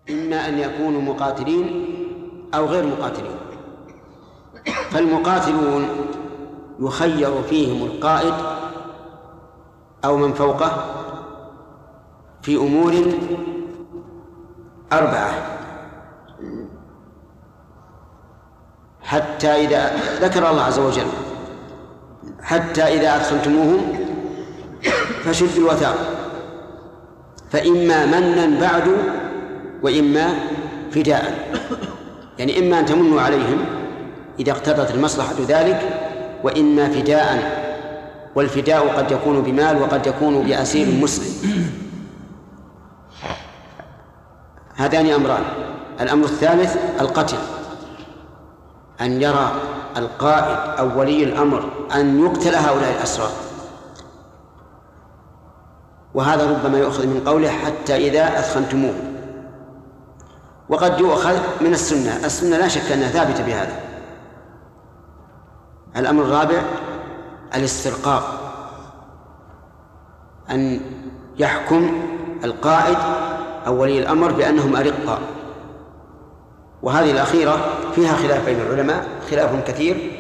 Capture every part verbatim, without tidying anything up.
إما أن يكونوا مقاتلين أو غير مقاتلين. فالمقاتلون يخير فيهم القائد أو من فوقه في أمور أربعة، حتى إذا ذكر الله عز وجل حتى إذا أدخلتموهم فشدوا الوثاق، فإما منا بعد وإما فداء، يعني إما أن تمنوا عليهم إذا اقتضت المصلحة ذلك، وإما فداء، والفداء قد يكون بمال وقد يكون بأسير مسلم. هذان أمران. الأمر الثالث القتل، أن يرى القائد أو ولي الأمر أن يقتل هؤلاء الأسرى، وهذا ربما يؤخذ من قوله حتى إذا أثخنتموه، وقد يؤخذ من السنة. السنة لا شك أنها ثابتة بهذا. الأمر الرابع الاسترقاق، أن يحكم القائد أو ولي الأمر بأنهم أرقاء، وهذه الأخيرة فيها خلاف بين العلماء، خلاف كثير.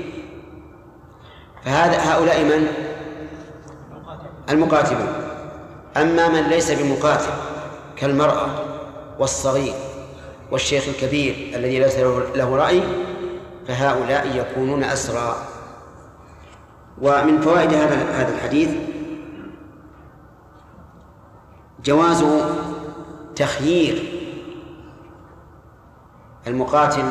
فهذا هؤلاء من المقاتلون. أما من ليس بمقاتل كالمرأة والصغير والشيخ الكبير الذي ليس له رأي، فهؤلاء يكونون أسرى. ومن فوائد هذا الحديث جواز تخيير المقاتل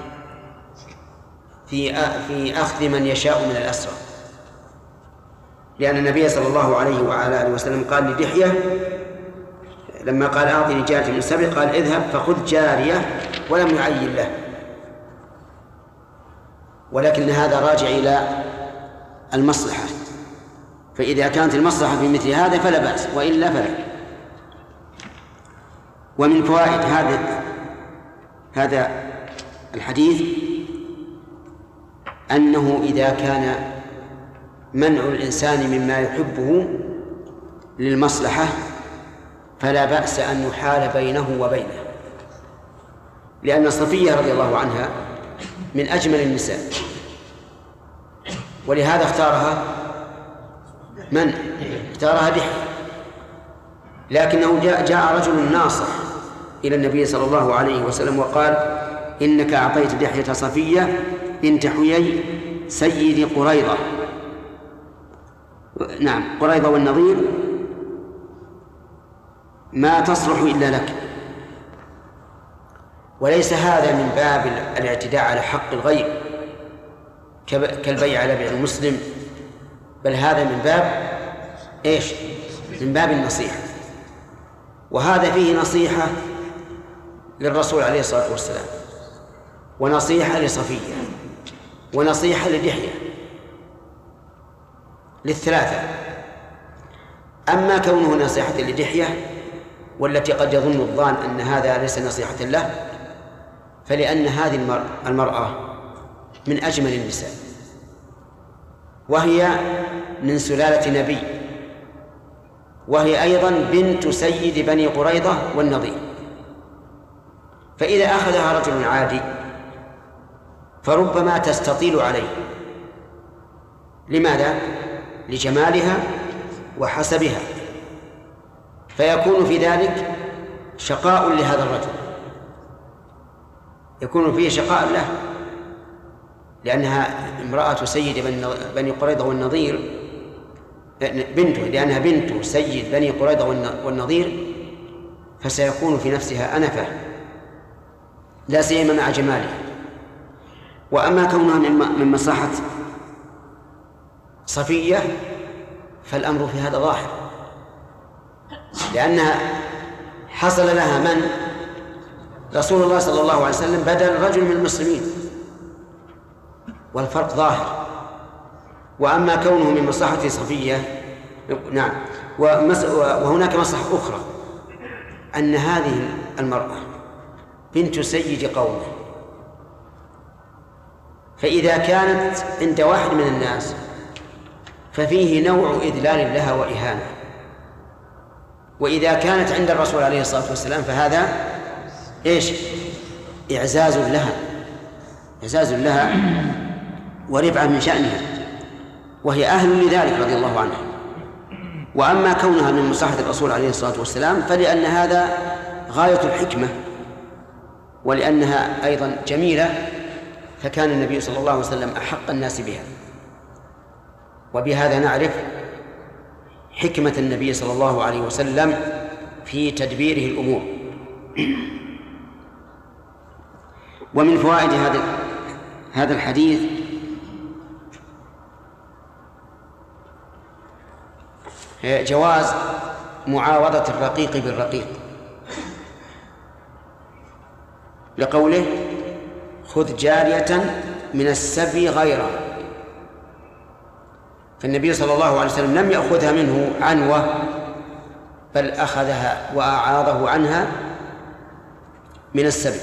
في في أخذ من يشاء من الأسرى، لأن النبي صلى الله عليه وعلى آله وسلم قال لدحية لما قال أعطني جارية من سبع قال اذهب فخذ جارية، ولم يعين له، ولكن هذا راجع إلى المصلحة، فإذا كانت المصلحة في مثل هذا فلا بأس، وإلا فلا. ومن فوائد هذا هذا الحديث أنه إذا كان منع الإنسان مما يحبه للمصلحة فلا بأس أن يحال بينه وبينه، لأن صفية رضي الله عنها من أجمل النساء، ولهذا اختارها من؟ اختارها دحية. لكنه جاء, جاء رجل ناصح إلى النبي صلى الله عليه وسلم وقال إنك أعطيت دحية صفية بنت حيي سيد قريظة، نعم قريظة والنظير، ما تصلح إلا لك. وليس هذا من باب الاعتداء على حق الغير كالبيع على بيع المسلم، بل هذا من باب إيش؟ من باب النصيحة. وهذا فيه نصيحة للرسول عليه الصلاة والسلام، ونصيحة لصفية، ونصيحة لدحية، للثلاثة. أما كونه نصيحة لدحية والتي قد يظن الظان أن هذا ليس نصيحة له، فلأن هذه المرأة من أجمل النساء، وهي من سلالة نبي، وهي أيضا بنت سيد بني قريظة والنظير. فإذا أخذها رجل عادي فربما تستطيل عليه. لماذا؟ لجمالها وحسبها، فيكون في ذلك شقاء لهذا الرجل، يكون فيه شقاء له، لأنها امرأة سيد بني قريظة والنظير، بنته لأنها بنت سيد بني قريظة والنظير، فسيكون في نفسها أنفة لا سيما مع جماله. وأما كونها من مصلحة صفية فالأمر في هذا ظاهر، لأنها حصل لها من رسول الله صلى الله عليه وسلم بدل رجل من المسلمين، والفرق ظاهر. وأما كونه من مصلحة صفية نعم، وهناك مصلحة أخرى، أن هذه المرأة بنت سيد قومه، فإذا كانت عند واحد من الناس ففيه نوع إذلال لها وإهانة، وإذا كانت عند الرسول عليه الصلاة والسلام فهذا إيش؟ إعزاز لها، إعزاز لها ورفعة من شأنها، وهي أهل لذلك رضي الله عنها. وأما كونها من مصلحة الرسول عليه الصلاة والسلام فلأن هذا غاية الحكمة، ولأنها أيضا جميلة، فكان النبي صلى الله عليه وسلم أحق الناس بها. وبهذا نعرف حكمة النبي صلى الله عليه وسلم في تدبيره الأمور. ومن فوائد هذا هذا الحديث جواز معاوضة الرقيق بالرقيق، لقوله خذ جارية من السبي غيره، فالنبي صلى الله عليه وسلم لم يأخذها منه عنوة، بل أخذها وأعاضه عنها من السبي.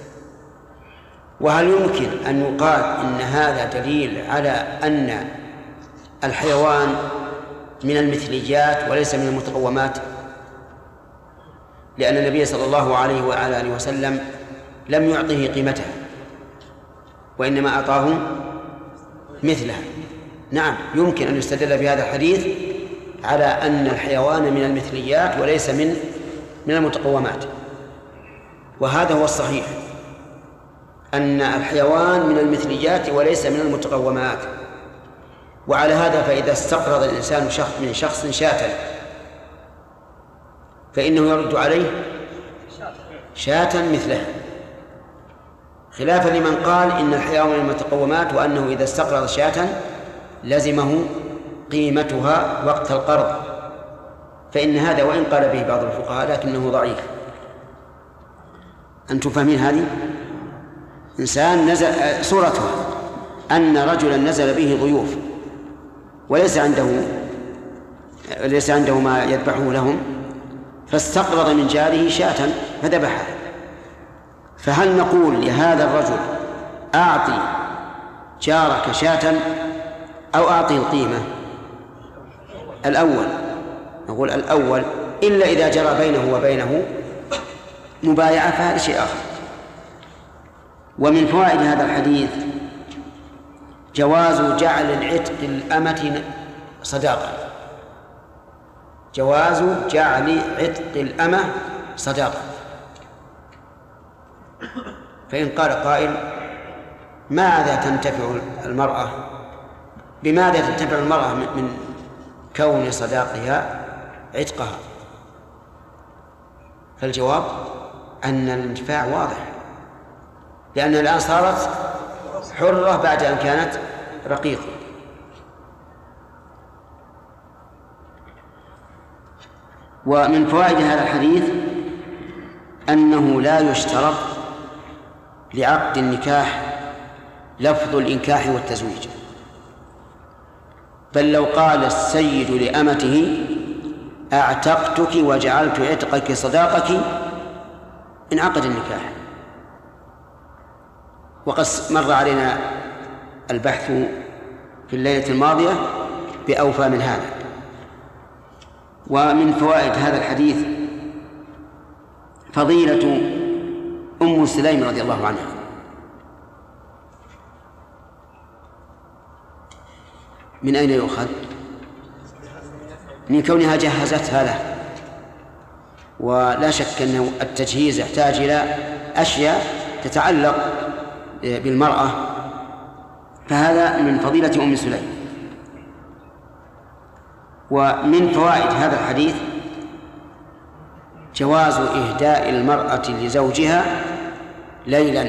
وهل يمكن أن يقال إن هذا دليل على أن الحيوان من المثليات وليس من المتقومات؟ لأن النبي صلى الله عليه وعلى آله وسلم لم يعطه قيمتها، وإنما أعطاه مثلها. نعم، يمكن أن يستدل بهذا الحديث على أن الحيوان من المثليات وليس من من المتقومات، وهذا هو الصحيح، أن الحيوان من المثليات وليس من المتقومات. وعلى هذا فإذا استقرض الإنسان شخص من شخص شاة فإنه يرد عليه شاة مثلها، خلافا لمن قال إن الحيوان من المتقومات وأنه إذا استقرض شاة لزمه قيمتها وقت القرض، فإن هذا وإن قال به بعض الفقهاء لكنه ضعيف. أنتم فاهمين هذه؟ إنسان نزل صورتها أن رجلا نزل به ضيوف وليس عنده ليس عنده ما يذبحه لهم، فاستقرض من جاره شاة فذبحها، فهل نقول لهذا الرجل أعطي جارك شاة أو أعطي القيمة؟ الأول، نقول الأول، إلا إذا جرى بينه وبينه مبايعة فهذا شيء آخر. ومن فوائد هذا الحديث جواز جعل العتق الأمة صداقة، جواز جعل عتق الأمة صداقة. فإن قال قائل ماذا تنتفع المرأة بماذا تنتفع المرأة من كون صداقها عتقها؟ فالجواب أن الانتفاع واضح، لأنها الآن صارت حرة بعد أن كانت رقيقة. ومن فوائد هذا الحديث أنه لا يشترط لعقد النكاح لفظ الإنكاح والتزويج، بل لو قال السيد لأمته أعتقتك وجعلت عتقك صداقك انعقد النكاح. وقد مر علينا البحث في الليلة الماضية بأوفى من هذا. ومن فوائد هذا الحديث فضيلة أم سليم رضي الله عنها، من أين يؤخذ؟ من كونها جهزتها له، ولا شك أن التجهيز يحتاج إلى أشياء تتعلق بالمرأة، فهذا من فضيلة أم سليم. ومن فوائد هذا الحديث جواز إهداء المرأة لزوجها ليلا،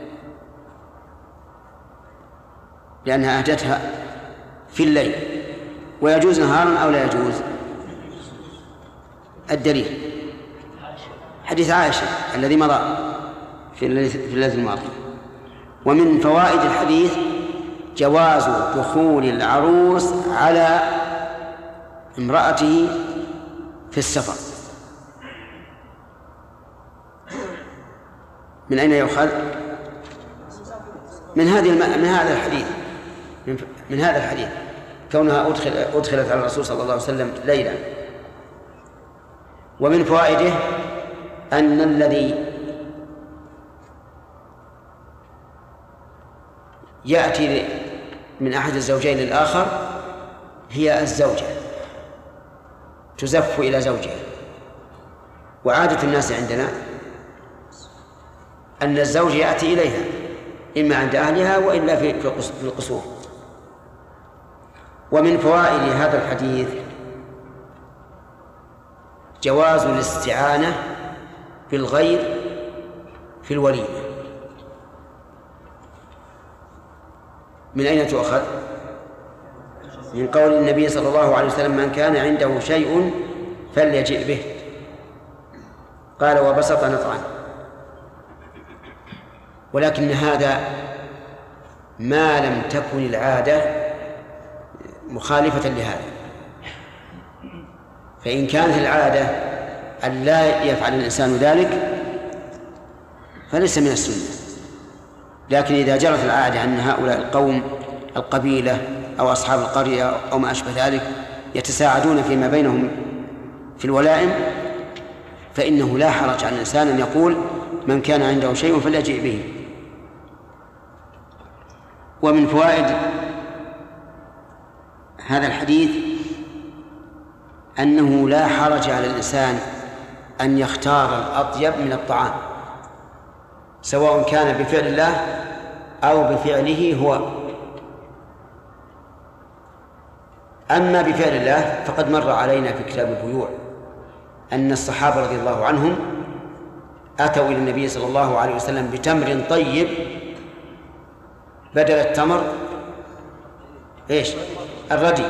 لأنها أهدتها في الليل، ويجوز نهارا أو لا يجوز؟ الدليل حديث عائشة الذي مضى في الليلة الماضية. ومن فوائد الحديث جواز دخول العروس على امرأته في السفر. من أين يؤخذ؟ من هذه الم... من هذا الحديث من... من هذا الحديث كونها أدخل... أدخلت على الرسول صلى الله عليه وسلم ليلا. ومن فوائده أن الذي يأتي من أحد الزوجين للآخر هي الزوجة تزف إلى زوجها. وعادة الناس عندنا أن الزوج يأتي إليها إما عند أهلها وإلا في القصور. ومن فوائد هذا الحديث جواز الاستعانة بالغير في الوليمة. من أين تؤخذ؟ من قول النبي صلى الله عليه وسلم: من كان عنده شيء فليجئ به. قال: وبسط نطعا. ولكن هذا ما لم تكن العادة مخالفة لهذا. فإن كانت العادة أن لا يفعل الإنسان ذلك فليس من السنة. لكن إذا جرت العادة أن هؤلاء القوم القبيلة أو أصحاب القرية أو ما أشبه ذلك يتساعدون فيما بينهم في الولائم فإنه لا حرج على الإنسان أن يقول: من كان عنده شيء فليجئ به. ومن فوائد هذا الحديث أنه لا حرج على الإنسان أن يختار الأطيب من الطعام، سواء كان بفعل الله أو بفعله هو. أما بفعل الله فقد مر علينا في كتاب البيوع أن الصحابة رضي الله عنهم أتوا إلى النبي صلى الله عليه وسلم بتمر طيب بدل التمر إيش؟ الردي،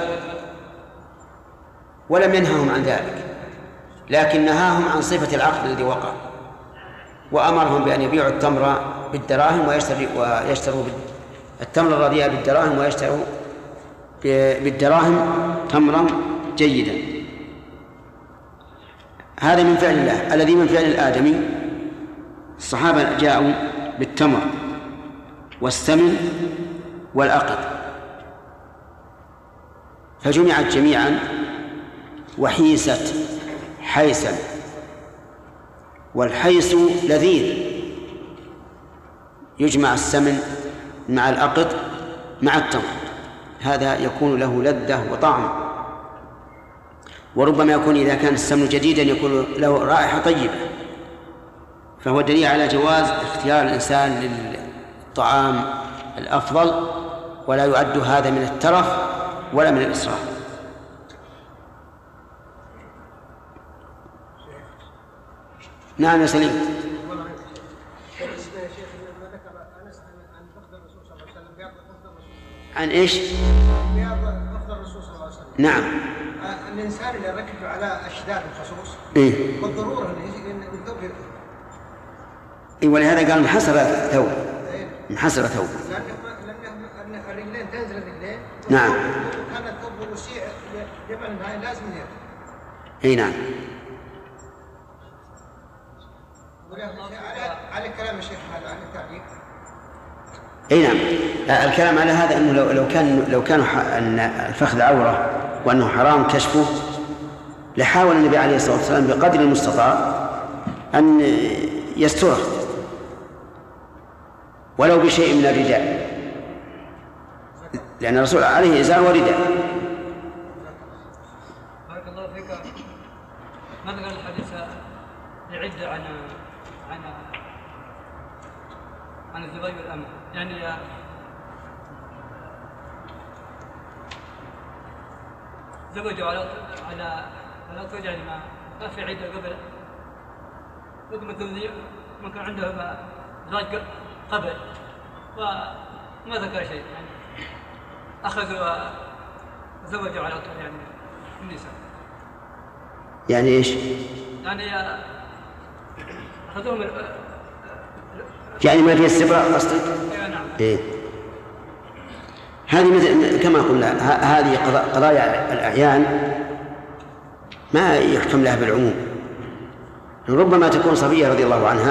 ولم ينههم عن ذلك، لكن نهاهم عن صفة العقد الذي وقع، وأمرهم بأن يبيعوا التمر بالدراهم ويشتروا التمر الرديء بالدراهم ويشتروا بالدراهم تمرا جيدا. هذا من فعل الله الذي من فعل الآدمي. الصحابة جاءوا بالتمر والسمن والعقد فجمعت جميعا وحيست حيسا، والحيس لذيذ، يجمع السمن مع العقد مع التمر، هذا يكون له لذة وطعم. وربما يكون إذا كان السمن جديدا يكون له رائحة طيبة، فهو دليل على جواز اختيار الإنسان للطعام الأفضل، ولا يعد هذا من الترف ولا من الإسراف. نعم يا سليم. عن ايش؟ نعم. الإنسان اللي ركب على أشداد الخصوص إيه؟ بالضرورة أن الثوب. إيه، ولهذا قال محسر ثوب. محسر ثوب. لأن الرجلين تنزل الرجلين. نعم. كان الثوب وسيع يبقى النهاية لازم يرجع. إيه نعم. على كلام الشيخ هذا عن التعليق. اي نعم، الكلام على هذا انه لو لو كان لو كان ان الفخذ عوره وانه حرام كشفه لحاول النبي عليه الصلاه والسلام بقدر المستطاع ان يستره ولو بشيء من الرداء، لان الرسول عليه ازار ورداء. بارك الله فيك. ما ذكر الحديث يعد عن عن عن الزواج والأمر، يعني زوجوا على على على زوج، يعني ما ما في عدة قبل، حكم الزوجية ما كان عنده زواج قبل وما ذكر شيء، يعني أخذوا وزوجوا على طول يعني النساء. يعني إيش؟ يعني أخذوهم يعني ما في استبراء قصدك؟ نعم. إيه. هذه مثل كما قلنا هذه قضايا الأعيان ما يحكم لها بالعموم. ربما تكون صبية رضي الله عنها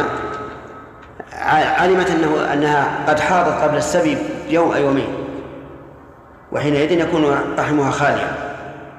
علمت أنه أنها قد حاضت قبل السبي يوم أو يومين، وحينئذ يكون رحمها خاليا.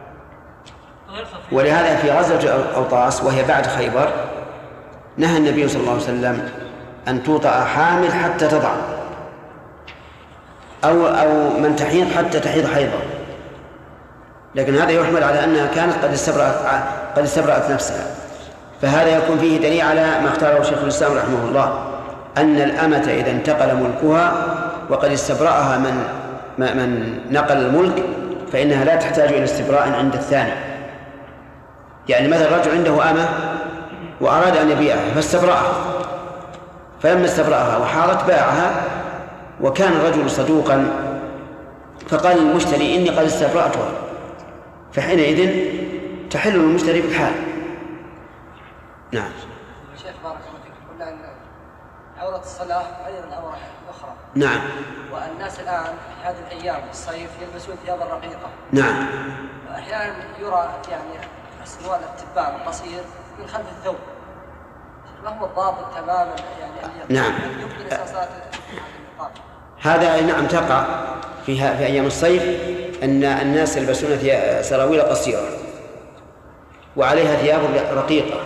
ولهذا في غزوة أوطاس وهي بعد خيبر نهى النبي صلى الله عليه وسلم أن توطأ حامل حتى تضع، أو أو من تحيض حتى تحيض حيضة، لكن هذا يحمل على أنها كانت قد استبرأت قد استبرأت نفسها، فهذا يكون فيه دليل على ما اختاره شيخ الإسلام رحمه الله، أن الأمة إذا انتقل ملكها وقد استبرأها من من نقل الملك فإنها لا تحتاج إلى استبراء عند الثاني. يعني مثلا رجل عنده أمة وأراد أن يبيعها فاستبرأها، فلما استبرأها وحارت باعها، وكان الرجل صدوقا فقال للمشتري إني قد استبرأتها، فحينئذ تحل المشتري بالحال. نعم. شيخ بارك الله فيك، قلنا أن عورة الصلاة غير العورة الأخرى. نعم. والناس الآن في هذه الأيام الصيف يلبسون ثيابا رقيقة. نعم. وأحيانا يرى يعني سروال التبان القصير من خلف الثوب، ما هو الضابط تماما يعني؟ نعم. يمكن أساسات هذا نعم تقع فيها في أيام الصيف أن الناس يلبسون سراويل قصيرة وعليها ثياب رقيقة،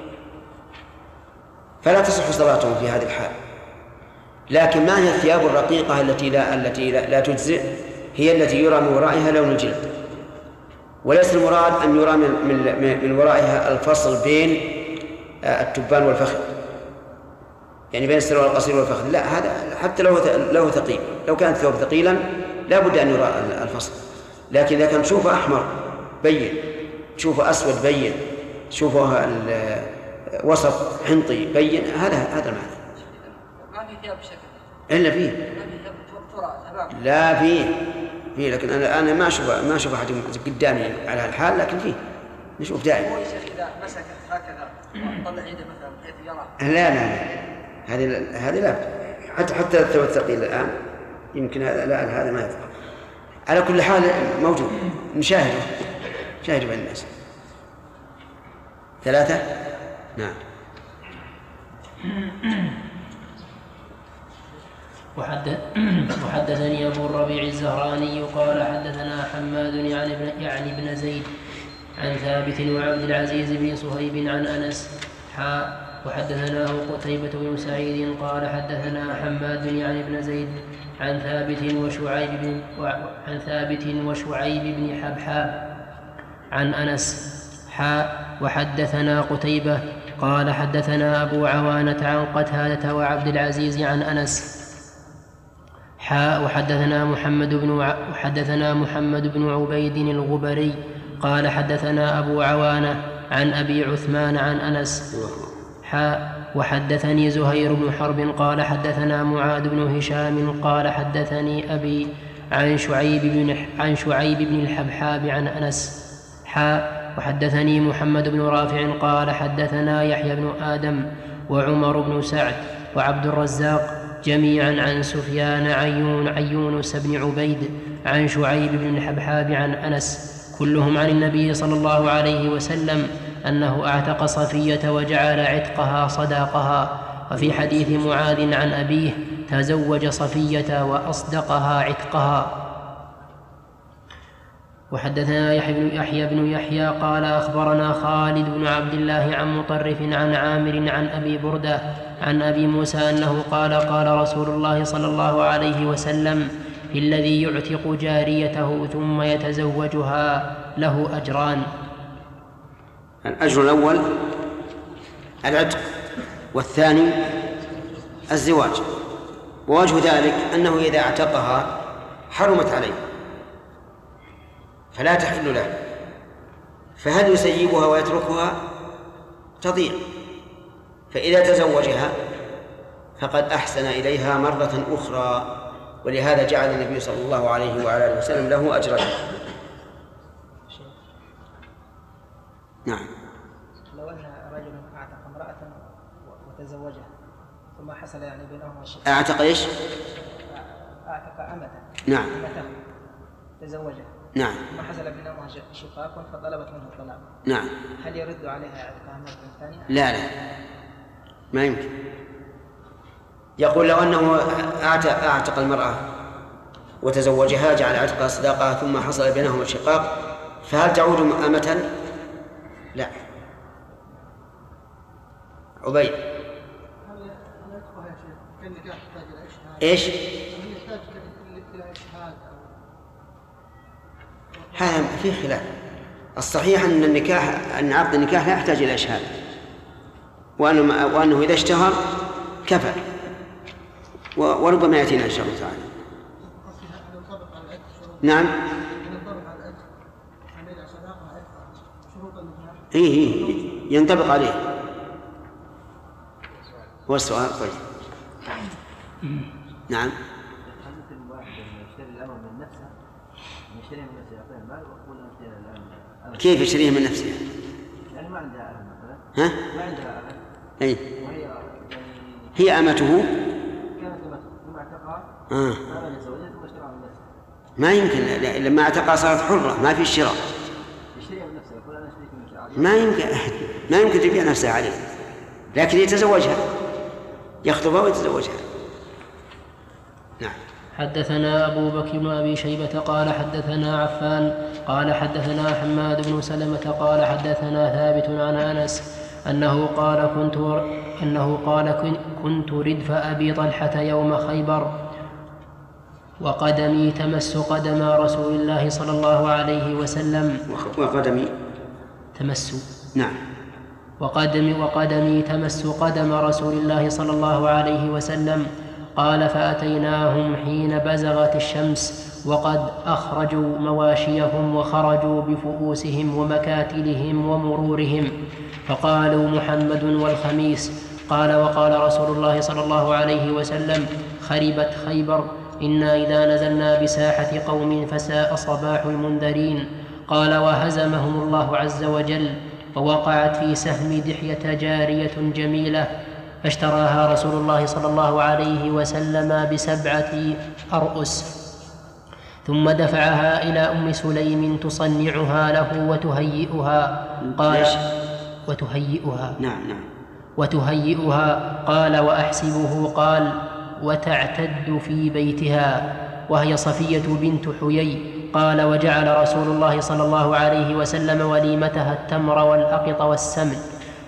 فلا تصح صلاتهم في هذه الحال. لكن ما هي الثياب الرقيقة التي لا التي لا, لا تجزئ؟ هي التي يرى من ورائها لون الجلد، وليس المراد أن يرى من, من, من ورائها الفصل بين التبان والفخذ، يعني بين السروال القصير والفخذ، لا، هذا حتى لو لو ثقيل، لو كان الثوب ثقيلا لا بد أن يرى الفصل. لكن إذا كان تشوفه أحمر بين، تشوفه أسود بين، تشوفه وسط حنطي بين، هذا هذا المعنى. ما في ثياب بشكل إلا فيه. ما في ثياب ترى. لا فيه فيه لكن أنا أنا ما أشوف ما أشوف أحد قدامي على هالحال، لكن فيه نشوف دائما. هو يا شيخ إذا مسك هكذا وطلع يده مثلا بحيث يرى. لا لا لا هذه هذه لا، حتى حتى الثوب الثقيل الآن يمكن هذا لا هذا ما يفعل. على كل حال موجود، نشاهده نشاهده بين الناس. ثلاثة. نعم. وحدثني أبو الربيع الزهراني قال حدثنا حماد يعني ابن, يعني ابن زيد عن ثابت وعبد العزيز بن صهيب عن أنس حاء وحدثناه قتيبة بن سعيد قال حدثنا حماد يعني ابن زيد عن ثابت وشعيب بن عن ثابت وشعيب بن حبحاب عن أنس حاء وحدثنا قتيبة قال حدثنا أبو عوانة عن قتادة وعبد العزيز عن أنس حاء وحدثنا محمد بن وحدثنا محمد بن عبيد الغبري قال حدثنا أبو عوانة عن أبي عثمان عن أنس حاء وحدثني زهير بن حرب قال حدثنا معاذ بن هشام قال حدثني أبي عن شعيب بن عن شعيب بن الحبحاب عن أنس حاء وحدثني محمد بن رافع قال حدثنا يحيى بن آدم وعمر بن سعد وعبد الرزاق جميعا عن سفيان عن يونس بن عبيد عن شعيب بن الحبحاب عن أنس كلهم عن النبي صلى الله عليه وسلم أنه أعتق صفية وجعل عتقها صداقها. وفي حديث معاذ عن أبيه تزوج صفية وأصدقها عتقها. وحدثنا يحيى بن يحيى قال أخبرنا خالد بن عبد الله عن مطرف عن عامر عن أبي بردة عن أبي موسى أنه قال قال رسول الله صلى الله عليه وسلم في الذي يعتق جاريته ثم يتزوجها له أجران. الأجر الأول العتق، والثاني الزواج. ووجه ذلك أنه إذا اعتقها حرمت عليه فلا تحل له، فهل يسيبها ويتركها؟ تضيع. فإذا تزوجها فقد أحسن إليها مرة أخرى، ولهذا جعل النبي صلى الله عليه وعلى آله وسلم له أجرين. نعم. لو أن رجل أعتق امرأة وتزوجها ثم حصل يعني بينهما شقاق. أعتق إيش؟ أعتق أمة. نعم. أمته تزوجها. نعم. ثم حصل بينهما شقاق فطلبت منه الطلاق. نعم. هل يرد عليها عتقها مرة ثانية؟ لا لا ما يمكن. يقول لو أنه أعتق, أعتق المرأة وتزوجها جعل عتقها صداقها ثم حصل بينهما الشقاق فهل تعود أمة؟ لا. عبيد هل يحتاج كالنكاح يحتاج إلى إشهاد؟ إيش؟ هل يحتاج إلى هذا فيه خلاف. الصحيح أن النكاح أن عقد النكاح لا يحتاج إلى إشهاد، وأنه, وأنه إذا اشتهر كفى، وربما يأتينا إن شاء الله تعالى. نعم. إيه إيه ينطبق عليه. هو السؤال. طيب. نعم. كيف يشتريه من نفسه؟ يعني ما عندها أهل مثلا. ها؟ ما عندها أهل. أي. وهي يعني هي أمته. كانت أمته ثم اعتقها. آه. فأنا زوجها ثم اشتراها من نفسه. ما يمكن، لما اعتقها صارت حرة، ما في شراء. يشتريها من نفسه يقول أنا أشتريك من نفسه. ما يمكن ما يمكن تبيع نفسها عليه، لكن يتزوجها، يخطبها ويتزوجها. نعم. حدثنا أبو بكر بن أبي شيبة قال حدثنا عفان قال حدثنا حماد بن سلمة قال حدثنا ثابت عن أنس أنه قال كنت أنه قال كنت ردف أبي طلحة يوم خيبر وقدمي تمس قدم رسول الله صلى الله عليه وسلم. وقدمي تمس. نعم. وقدمي وقدمي تمس قدم رسول الله صلى الله عليه وسلم. قال فأتيناهم حين بزغت الشمس وقد أخرجوا مواشيهم وخرجوا بفؤوسهم ومكاتلهم ومرورهم، فقالوا محمد والخميس. قال وقال رسول الله صلى الله عليه وسلم خربت خيبر، إنا إذا نزلنا بساحة قوم فساء صباح المنذرين. قال وهزمهم الله عز وجل، ووقعت في سهم دحية جارية جميلة فاشتراها رسول الله صلى الله عليه وسلم بسبعة أرؤس، ثم دفعها إلى أم سليم تصنعها له وتهيئها. قال وتهيئها نعم نعم وتهيئها قال وأحسبه قال وتعتد في بيتها، وهي صفية بنت حيي. قال وجعل رسول الله صلى الله عليه وسلم وليمتها التمر والأقط والسمن.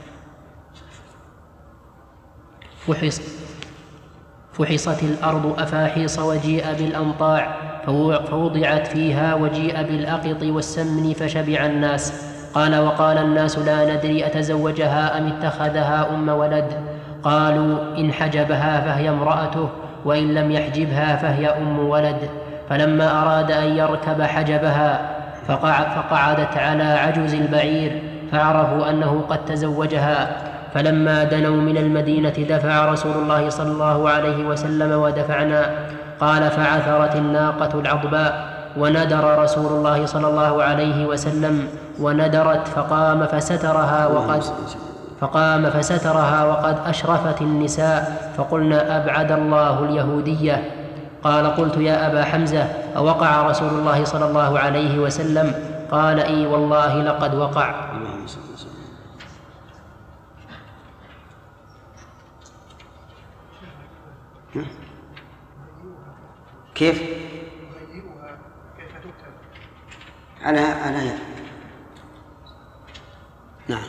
فحص فحصت الأرض أفاحيص وجيء بالأنطاع فوضعت فيها وجيء بالأقط والسمن فشبع الناس. قال وقال الناس لا ندري أتزوجها أم اتخذها أم ولد. قالوا إن حجبها فهي امرأته، وإن لم يحجبها فهي أم ولد. فلما أراد أن يركب حجبها فقعدت على عجز البعير، فعرفوا أنه قد تزوجها. فلما دنوا من المدينة دفع رسول الله صلى الله عليه وسلم ودفعنا. قال فعثرت الناقة العضباء وندر رسول الله صلى الله عليه وسلم وندرت، فقام فسترها وقد فقام فسترها وقد أشرفت النساء، فقلنا أبعد الله اليهودية. قال قلت يا أبا حمزة أوقع رسول الله صلى الله عليه وسلم؟ قال إي والله لقد وقع. كيف؟ على على يد. نعم.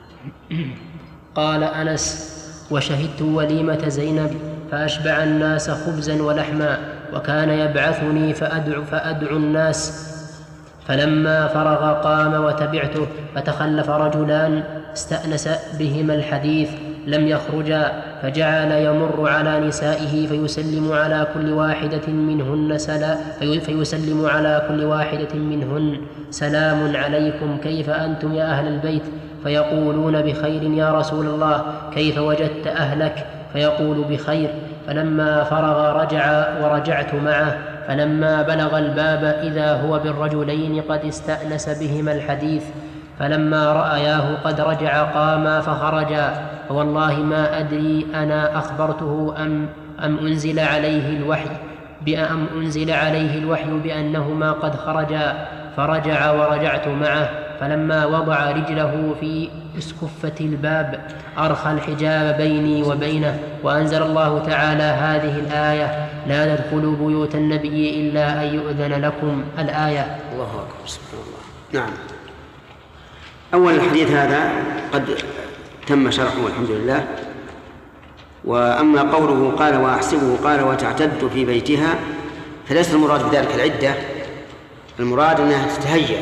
قال أنس وشهدت وليمة زينب فأشبع الناس خبزا ولحما، وكان يبعثني فأدعو, فأدعو الناس. فلما فرغ قام وتبعته، فتخلف رجلان استأنس بهما الحديث لم يخرجا، فجعل يمر على نسائه فيسلم على كل واحدة منهن سلام فيسلم على كل واحدة منهن سلام عليكم كيف أنتم يا أهل البيت؟ فيقولون بخير يا رسول الله، كيف وجدت أهلك؟ فيقول بخير. فلما فرغ رجع ورجعت معه، فلما بلغ الباب إذا هو بالرجلين قد استأنس بهما الحديث. فلما رأياه قد رجع قاما فخرجا، فوالله ما أدري أنا أخبرته أم, أم أنزل عليه الوحي بأم أنزل عليه الوحي بأنهما قد خرجا. فرجع ورجعت معه. فلما وضع رجله في اسكفة الباب أرخى الحجاب بيني وبينه، وأنزل الله تعالى هذه الآية لا تدخلوا بيوت النبي إلا أن يؤذن لكم. الآية. الله أكبر. سبحان الله. نعم. أول الحديث هذا قد تم شرحه والحمد لله. وأما قوله قال وأحسبه قال وتعتد في بيتها، فليس المراد بذلك العدة المراد أنها تتهيأ،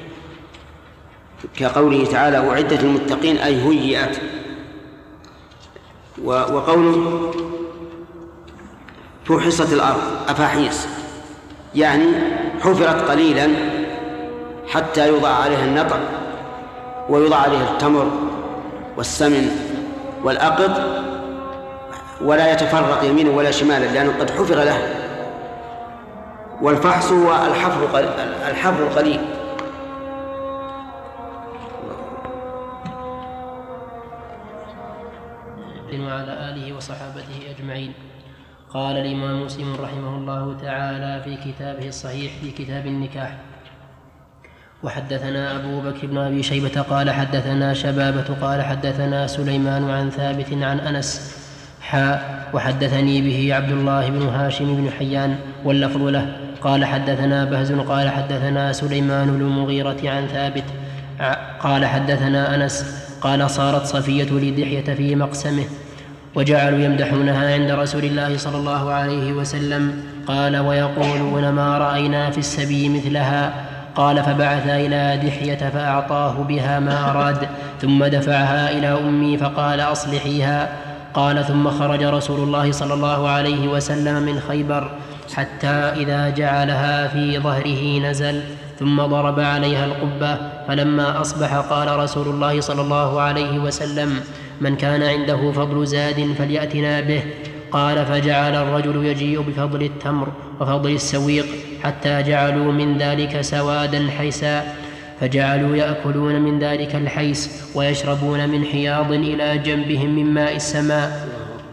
كقوله تعالى أعدت للمتقين أي هيئت. وقوله فحصت الأرض أفاحيص يعني حفرت قليلا حتى يوضع عليها النطع ويوضع عليها التمر والسمن والأقط ولا يتفرق يمينا ولا شمالا لأنه قد حفر له. والفحص هو الحفر الحفر القليل. وعلى آله وصحابته أجمعين. قال الإمام مسلم رحمه الله تعالى في كتابه الصحيح في كتاب النكاح: وحدثنا أبو بكر بن أبي شيبة قال حدثنا شبابة قال حدثنا سليمان عن ثابت عن أنس حاء وحدثني به عبد الله بن هاشم بن حيان واللفظ له قال حدثنا بهز قال حدثنا سليمان بن المغيرة عن ثابت قال حدثنا أنس قال صارت صفية لدحية في مقسمه وجعلوا يمدحونها عند رسول الله صلى الله عليه وسلم قال ويقولون ما رأينا في السبي مثلها قال فبعث إلى دحية فأعطاه بها ما أراد ثم دفعها إلى أمي فقال أصلحيها قال ثم خرج رسول الله صلى الله عليه وسلم من خيبر حتى إذا جعلها في ظهره نزل ثم ضرب عليها القبة فلما أصبح قال رسول الله صلى الله عليه وسلم من كان عنده فضل زاد فليأتنا به قال فجعل الرجل يجيء بفضل التمر وفضل السويق حتى جعلوا من ذلك سوادا حيسا فجعلوا يأكلون من ذلك الحيس ويشربون من حياض إلى جنبهم من ماء السماء.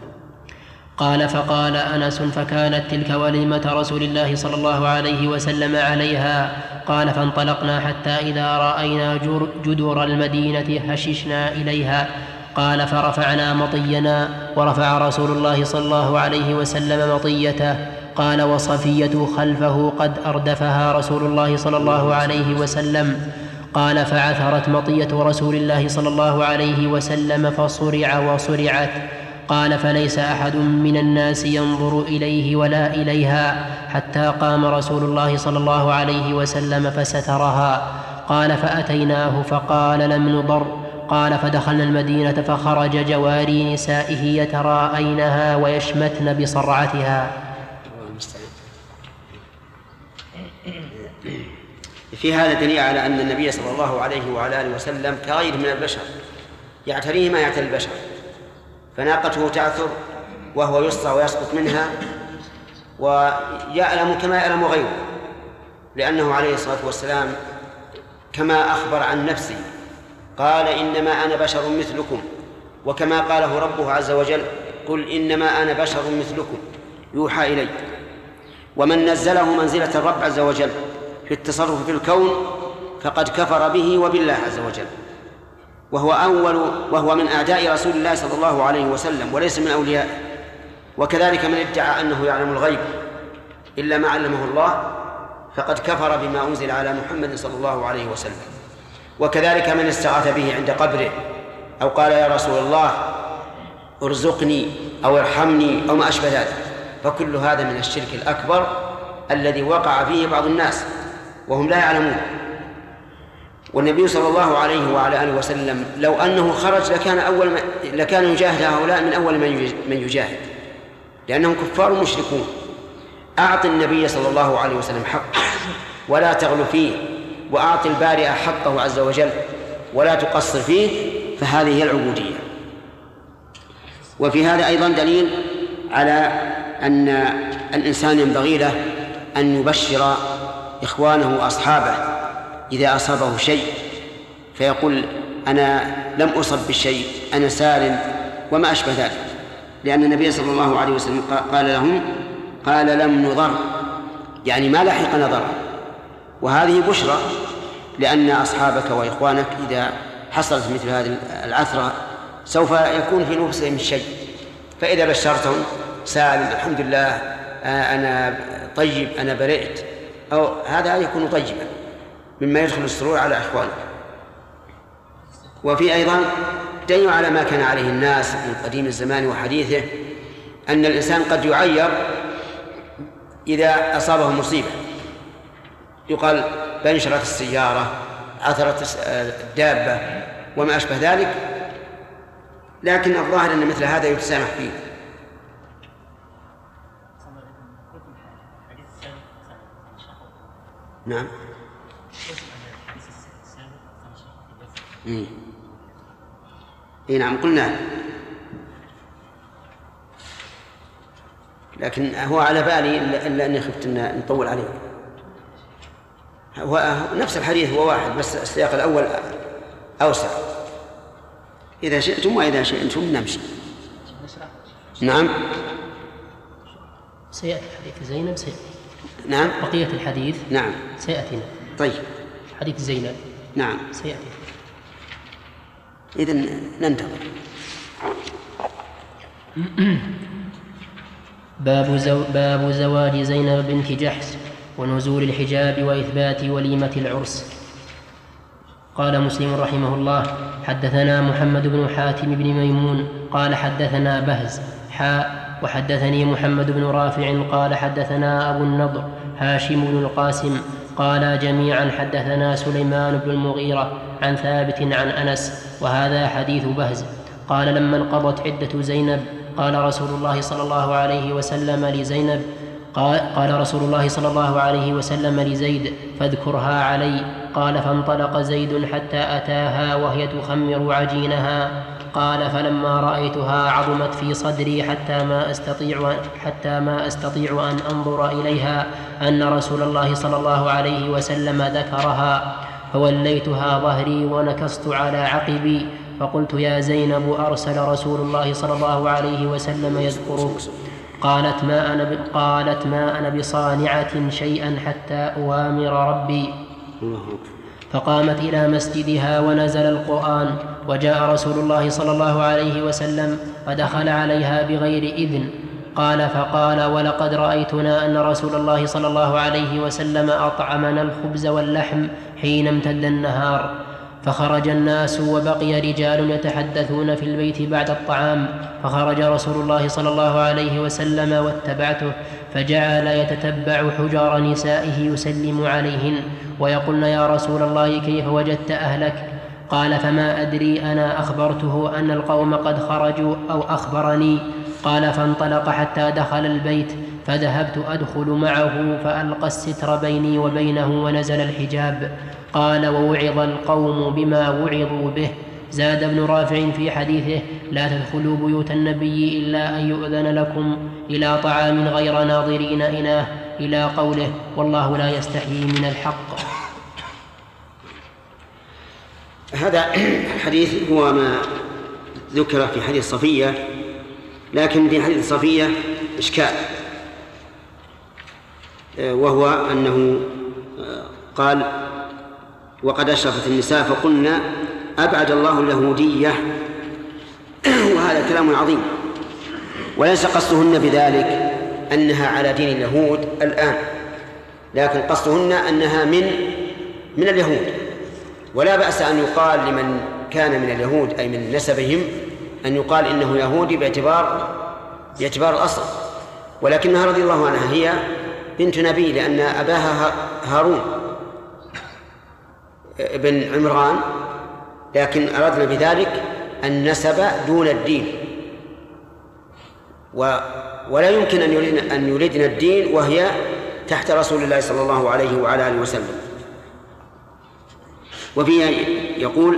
قال فقال أنس فكانت تلك وليمة رسول الله صلى الله عليه وسلم عليها. قال فانطلقنا حتى إذا رأينا جدر المدينة هششنا إليها. قال فرفعنا مطينا ورفع رسول الله صلى الله عليه وسلم مطيته. قال وصفية خلفه قد أردفها رسول الله صلى الله عليه وسلم. قال فعثرت مطية رسول الله صلى الله عليه وسلم فصرع وصرعت. قال فليس أحد من الناس ينظر إليه ولا إليها حتى قام رسول الله صلى الله عليه وسلم فسترها. قال فأتيناه فقال لم نضر. قال فدخلنا المدينة فخرج جواري نسائه يتراءينها ويشمتن بصرعتها. في هذا دليل على أن النبي صلى الله عليه وعلى آله وسلم كغير من البشر يعتريه ما يعتري البشر، فناقته تعثر وهو يسرع ويسقط منها ويعلم كما يعلم غيره، لأنه عليه الصلاة والسلام كما أخبر عن نفسه قال إنما أنا بشر مثلكم، وكما قاله ربه عز وجل قل إنما أنا بشر مثلكم يوحى إلي. ومن نزله منزلة الرب عز وجل في التصرف في الكون فقد كفر به وبالله عز وجل، وهو أول وهو من أعداء رسول الله صلى الله عليه وسلم وليس من أوليائه. وكذلك من ادعى أنه يعلم الغيب إلا ما علمه الله فقد كفر بما أنزل على محمد صلى الله عليه وسلم. وكذلك من استغاث به عند قبره أو قال يا رسول الله ارزقني أو ارحمني أو ما أشبه ذلك، فكل هذا من الشرك الأكبر الذي وقع فيه بعض الناس وهم لا يعلمون. والنبي صلى الله عليه وعلى آله وسلم لو أنه خرج لكان أول ما لكان يجاهد هؤلاء من أول من يجاهد، لأنهم كفار مشركون. أعط النبي صلى الله عليه وسلم حقه ولا تغل فيه، وأعط البارئ حقه عز وجل ولا تقصر فيه، فهذه هي العبودية. وفي هذا أيضا دليل على أن الإنسان ينبغي له أن يبشر إخوانه وأصحابه إذا أصابه شيء، فيقول أنا لم أصب بالشيء أنا سالم وما أشبه ذلك، لأن النبي صلى الله عليه وسلم قال لهم قال لم نضر، يعني ما لحق نضر. وهذه بشرى، لأن أصحابك وإخوانك إذا حصلت مثل هذه العثرة سوف يكون في نفسهم شيء، فإذا بشرتهم سالم الحمد لله أنا طيب أنا برئت، أو هذا يكون طيبا مما يدخل السرور على إخوانك. وفي أيضا دليل على ما كان عليه الناس من قديم الزمان وحديثه أن الإنسان قد يعير إذا أصابه مصيبة، يقال بنشرت السيارة، عثرت الدابة وما أشبه ذلك، لكن الظاهر أن مثل هذا يتسامح فيه. نعم. اي نعم قلنا، لكن هو على بالي الا اني خفت ان نطول عليه. هو نفس الحديث هو واحد، بس السياق الاول اوسع. اذا شئتم واذا شئتم نمشي. نعم. سيأتي حديث زينب سيأتي. نعم. بقية الحديث نعم سيأتينا. طيب. حديث زينب نعم سيأتي. إذن ننتظر. باب, زو باب زواج زينب بنت جحش ونزول الحجاب وإثبات وليمة العرس. قال مسلم رحمه الله: حدثنا محمد بن حاتم بن ميمون قال حدثنا بهز حاء وحدثني محمد بن رافع قال حدثنا أبو النضر هاشم بن القاسم قال جميعا حدثنا سليمان بن المغيرة عن ثابت عن أنس، وهذا حديث بهز. قال: لما انقضت عدة زينب قال رسول الله صلى الله عليه وسلم لزينب قال, قال رسول الله صلى الله عليه وسلم لزيد: فاذكرها علي. قال: فانطلق زيد حتى أتاها وهي تخمر عجينها. قال: فلما رأيتها عظمت في صدري حتى ما أستطيع, حتى ما أستطيع أن أنظر إليها أن رسول الله صلى الله عليه وسلم ذكرها، فوليتها ظهري ونكصت على عقبي، فقلت: يا زينب، أرسل رسول الله صلى الله عليه وسلم يذكرك. قالت: ما أنا, قالت ما أنا بصانعة شيئا حتى أوامر ربي. فقامت إلى مسجدها ونزل القرآن، وجاء رسول الله صلى الله عليه وسلم فدخل عليها بغير إذن. قال: فقال: ولقد رأيتنا أن رسول الله صلى الله عليه وسلم أطعمنا الخبز واللحم حين امتد النهار. فخرج الناس وبقي رجال يتحدثون في البيت بعد الطعام، فخرج رسول الله صلى الله عليه وسلم واتبعته، فجعل يتتبع حجار نسائه يسلم عليهن ويقولن: يا رسول الله، كيف وجدت أهلك؟ قال: فما أدري، أنا أخبرته أن القوم قد خرجوا أو أخبرني. قال: فانطلق حتى دخل البيت، فذهبت أدخل معه فألقى الستر بيني وبينه ونزل الحجاب. قال: ووعظ القوم بما وعظوا به. زاد ابن رافع في حديثه: لا تدخلوا بيوت النبي إلا أن يؤذن لكم إلى طعام غير ناظرين إناه، إلى قوله: والله لا يستحيي من الحق. هذا الحديث هو ما ذكر في حديث صفية، لكن في حديث صفية إشكال، وهو أنه قال: وقد أشرفت النساء فقلنا أبعد الله اليهودية. وهذا كلام عظيم، وليس قصدهن بذلك أنها على دين اليهود الآن، لكن قصدهن أنها من من اليهود، ولا بأس أن يقال لمن كان من اليهود أي من نسبهم أن يقال إنه يهودي باعتبار باعتبار الأصل، ولكنها رضي الله عنها هي بنت نبي، لأن أباها هارون ابن عمران، لكن أردنا بذلك النسب دون الدين، و ولا يمكن أن يريدن أن يريدن الدين وهي تحت رسول الله صلى الله عليه وعلى آله وسلم. وفيها يقول: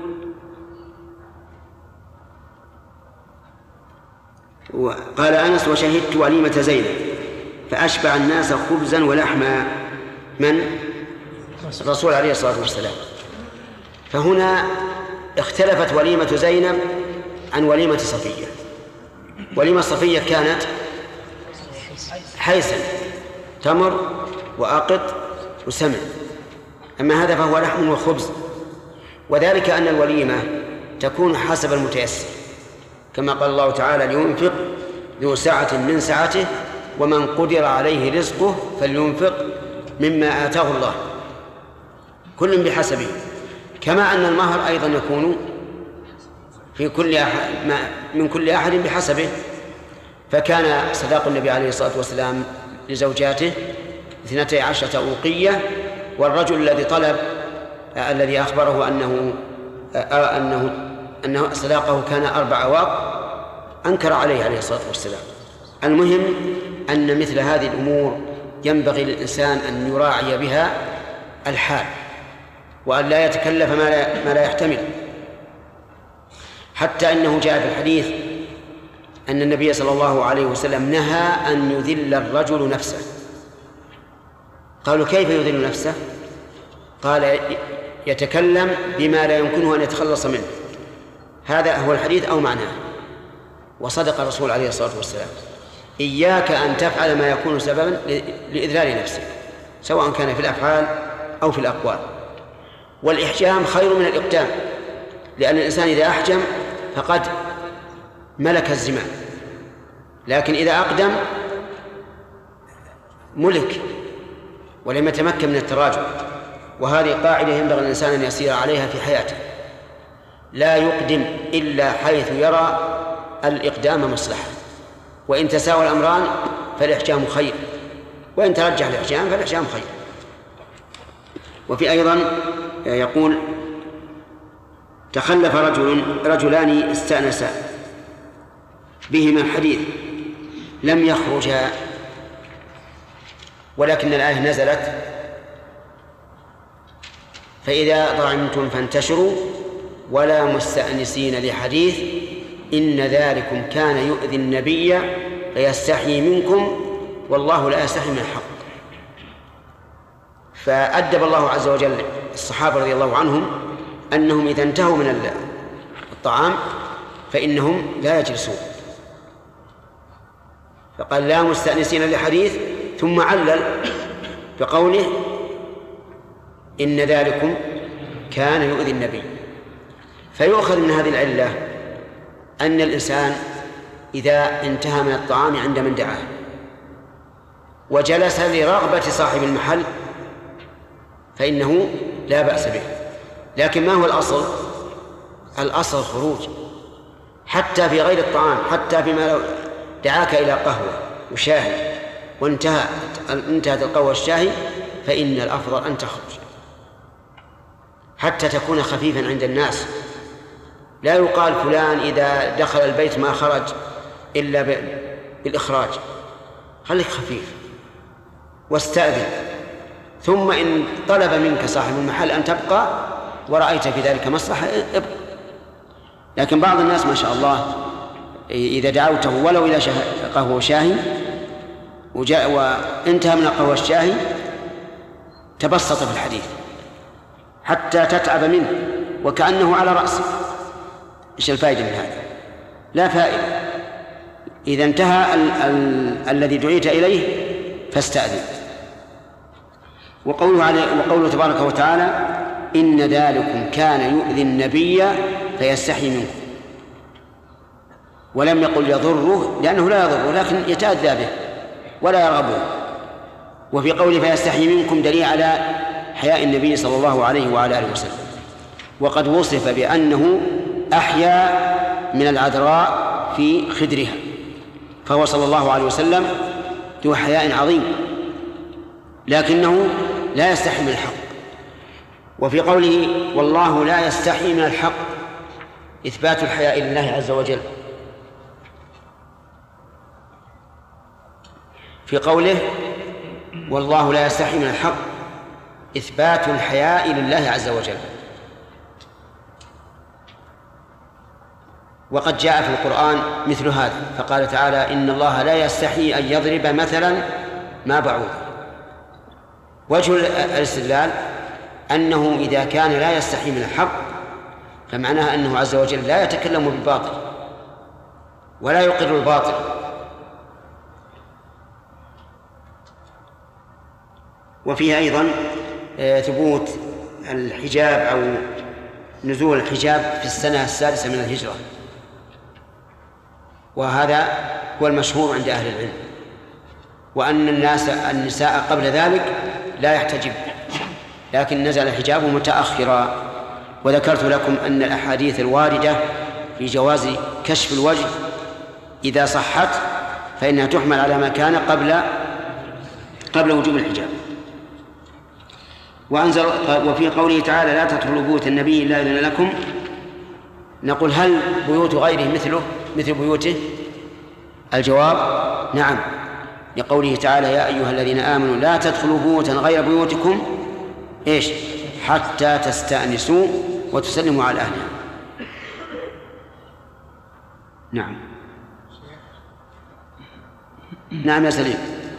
قال أنس: وشهدت وليمة زينب فأشبع الناس خبزا ولحما. من؟ الرسول عليه الصلاة والسلام. فهنا اختلفت وليمة زينب عن وليمة صفية. وليمة صفية كانت حيسا، تمر وأقط وسمن، أما هذا فهو لحم وخبز، وذلك أن الوليمة تكون حسب المتيسر، كما قال الله تعالى: لينفق ذو سعة من سعته ومن قدر عليه رزقه فلينفق مما آتاه الله، كل بحسبه. كما أن المهر أيضا يكون في كل أحد من كل أحد بحسبه، فكان صداق النبي عليه الصلاة والسلام لزوجاته اثنتي عشرة أوقية والرجل الذي طلب الذي أخبره أنه أنه أنه سلاقه كان أربع أواق أنكر عليه عليه الصلاة والسلام. المهم أن مثل هذه الأمور ينبغي للإنسان أن يراعي بها الحال وأن لا يتكلف ما لا, ما لا يحتمل. حتى إنه جاء في الحديث أن النبي صلى الله عليه وسلم نهى أن يذل الرجل نفسه. قالوا كيف يذل نفسه؟ قال يتكلم بما لا يمكنه أن يتخلص منه. هذا هو الحديث أو معناه. وصدق الرسول عليه الصلاة والسلام. إياك أن تفعل ما يكون سببا لإذلال نفسك سواء كان في الأفعال أو في الأقوال. والإحجام خير من الإقدام، لأن الإنسان إذا أحجم فقد ملك الزمان، لكن إذا أقدم ملك ولم يتمكن من التراجع. وهذه قاعدة ينبغي الإنسان أن يسير عليها في حياته، لا يقدم إلا حيث يرى الإقدام مصلحة، وإن تساوى الأمران فالإحجام خير، وإن ترجح الإحجام فالإحجام خير. وفي أيضا يقول تخلف رجل رجلان استأنسا بهما الحديث لم يخرجا، ولكن الآية نزلت فإذا ضعنتم فانتشروا ولا مستأنسين لحديث إن ذلكم كان يؤذي النبي فيستحيي منكم والله لا يستحيي من الحق. فأدب الله عز وجل الصحابة رضي الله عنهم أنهم إذا انتهوا من الطعام فإنهم لا يجلسون، فقال لا مستأنسين لحديث، ثم علل بقوله إن ذلكم كان يؤذي النبي. فيؤخذ من هذه العلة أن الإنسان إذا انتهى من الطعام عند من دعاه وجلس لرغبة صاحب المحل فإنه لا بأس به. لكن ما هو الأصل؟ الأصل الخروج حتى في غير الطعام، حتى فيما لو دعاك إلى قهوة وشاهي وانتهت انتهت القهوة والشاهي فإن الأفضل أن تخرج حتى تكون خفيفا عند الناس. لا يقال فلان إذا دخل البيت ما خرج إلا بالإخراج، خليك خفيف واستأذن، ثم إن طلب منك صاحب المحل أن تبقى ورأيت في ذلك مصلحة ابقى. لكن بعض الناس ما شاء الله إذا دعوته ولو إلى قهوة شاهي وجاء وانتهى من القهوة الشاهي تبسط في الحديث حتى تتعب منه وكأنه على رأسه. إيش الفائدة من هذا؟ لا فائدة. إذا انتهى ال- ال- الذي دعيت إليه فاستأذن. وقوله, عليه وقوله تبارك وتعالى إن ذلكم كان يؤذي النبي فيستحي منكم، ولم يقل يضره لأنه لا يضره لكن يتأذى به ولا يرغبه. وفي قوله فيستحي منكم دليل على حياء النبي صلى الله عليه وعلى آله وسلم، وقد وصف بأنه أحيا من العذراء في خدرها، فهو صلى الله عليه وسلم ذو حياء عظيم لكنه لا يستحي من الحق. وفي قوله والله لا يستحي من الحق إثبات الحياء لله عز وجل. في قوله والله لا يستحي من الحق إثبات الحياء لله عز وجل. وقد جاء في القرآن مثل هذا، فقال تعالى إن الله لا يستحي أن يضرب مثلا ما بعوض. وجه الاستدلال أنه إذا كان لا يستحي من الحق فمعناها أنه عز وجل لا يتكلم بالباطل ولا يقر الباطل. وفيه أيضا ثبوت الحجاب أو نزول الحجاب في السنة السادسة من الهجرة، وهذا هو المشهور عند أهل العلم، وأن الناس النساء قبل ذلك لا يحتجب، لكن نزل الحجاب متأخرا. وذكرت لكم أن الأحاديث الواردة في جواز كشف الوجه إذا صحت فإنها تحمل على ما كان قبل قبل وجوب الحجاب. وأنزل وفي قوله تعالى لا تدخلوا بيوت النبي إلا إذن لكم، نقول هل بيوت غيره مثله مثل بيوته؟ الجواب نعم، لقوله تعالى يا أيها الذين آمنوا لا تدخلوا بيوتا غير بيوتكم إيش حتى تستأنسوا وتسلموا على أهلها. نعم نعم يا سليم.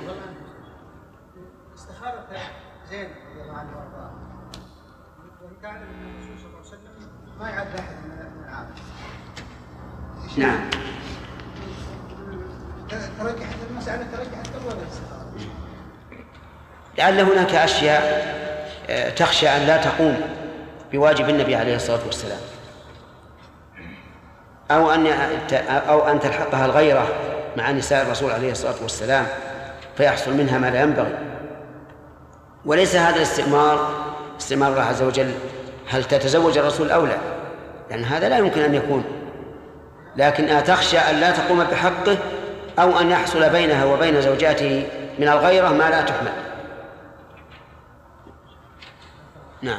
استخارة زيد رضي الله عنه وارضاه، وإن كان الرسول صلى الله عليه وسلم ما يعد أحد من العالم. نعم. ترجح المسألة ترجحت قبل ولا الاستخارة؟ لعل هناك أشياء تخشى أن لا تقوم بواجب النبي عليه الصلاة والسلام، أو أن أو أن تلحقها الغيرة مع نساء الرسول عليه الصلاة والسلام فيحصل منها ما لا ينبغي. وليس هذا الاستئمار استئمار الله عز وجل هل تتزوج الرسول أو لا، لأن هذا لا يمكن أن يكون، لكن تخشى أن لا تقوم بحقه أو أن يحصل بينها وبين زوجاته من الغيرة ما لا تحمل. نعم.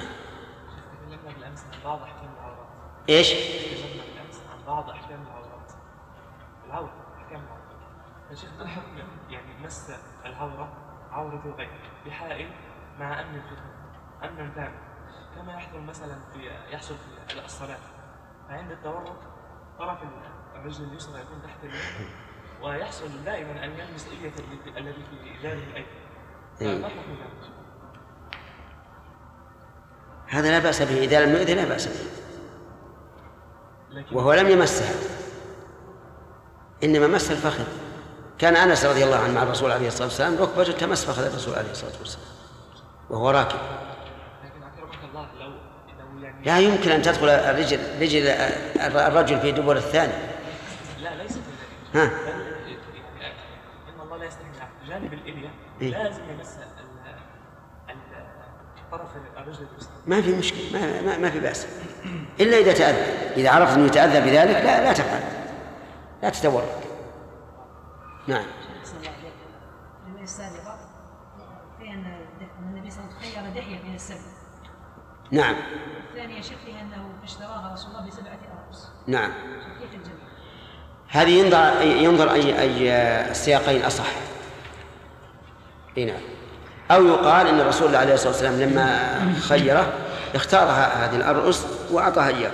ايش؟ بعض احكام العورات. العورة احكام العورة. يا شيخ ما الحكم يعني مس العورة عورة الغير بحائل مع امن الفتنة امنا تام، كما يحصل مثلا في يحصل في الصلاة، فعند التورط طرف الرجل اليسرى يكون تحت اليمين، ويحصل دائما ان يلمس اية الذي في جانب الايمن. ما حكم ذلك؟ هذا لا بأس به، إذا لم يؤذي لا بأس به، وهو لم يمسها إنما مس الفخذ. كان أنس رضي الله عنه مع الرسول عليه الصلاة والسلام ركبته تمس فخذ الرسول عليه الصلاة والسلام وهو راكب. لا يمكن أن تدخل الرجل رجل الرجل في دبر الثاني. لا ليس ها. إن الله لا يستحي جانب الإلية لازم يمس طرف الرجل اليسرى. ما في مشكلة، ما ما, ما في بأس، إلا إذا تأذى. إذا عرفت أنه يتأذى بذلك لا لا تفعل، لا تتورط. نعم. الرواية السابقة فيها أن النبي صلى الله عليه وسلم خير دحية من السبع. نعم. الثانية شك فيها أنه اشتراها رسول الله بسبعة أرقص. نعم. كيف الجميع؟ هذه ينظر ينظر أي أي السياقين أصح. نعم. أو يقال أن الرسول عليه الصلاة والسلام لما خيره اختار هذه الأرؤس وأعطاها إياه.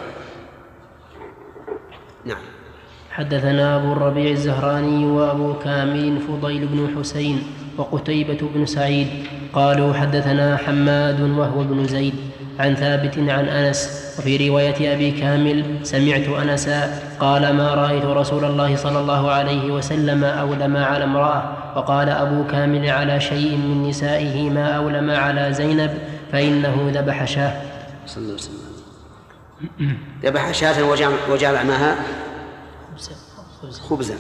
نعم. حدثنا أبو الربيع الزهراني وأبو كامل فضيل بن حسين وقتيبة بن سعيد قالوا حدثنا حماد وهو بن زيد عن ثابت عن أنس. وفي رواية أبي كامل سمعت أنسا قال ما رأيت رسول الله صلى الله عليه وسلم أولم على امرأة. وقال أبو كامل على شيء من نسائه ما أولم على زينب فإنه ذبح شاة. صلى الله عليه وسلم ذبح شاة وجعل معها خبزا.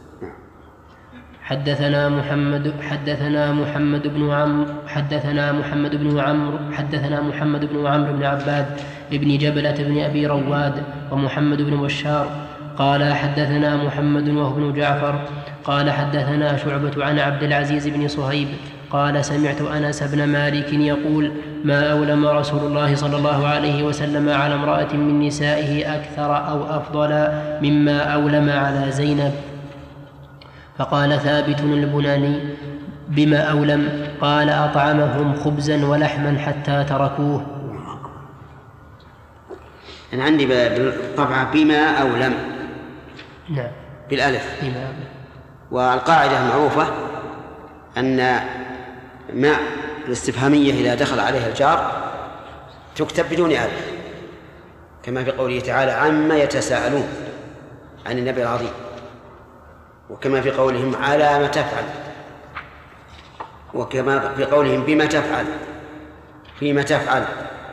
حدثنا محمد حدثنا محمد بن عمرو حدثنا محمد بن عمرو حدثنا محمد بن عمرو بن عباد ابن جبلة بن أبي رواد ومحمد بن بشار قال حدثنا محمد وهو بن جعفر قال حدثنا شعبة عن عبد العزيز بن صهيب قال سمعت أنس بن مالك يقول ما أولم رسول الله صلى الله عليه وسلم على امرأة من نسائه أكثر أو أفضل مما أولم على زينب. فقال ثابت البناني بما أولم؟ قال أطعمهم خبزا ولحما حتى تركوه. أنا عندي بالطبعة بما أولم. نعم بالألف. بما أولم. والقاعدة المعروفة أن ما الاستفهامية إذا دخل عليها الجار تكتب بدون ألف، كما في قوله تعالى عما يتساءلون عن النبي العظيم، وكما في قولهم على ما تفعل، وكما في قولهم بما تفعل فيما تفعل،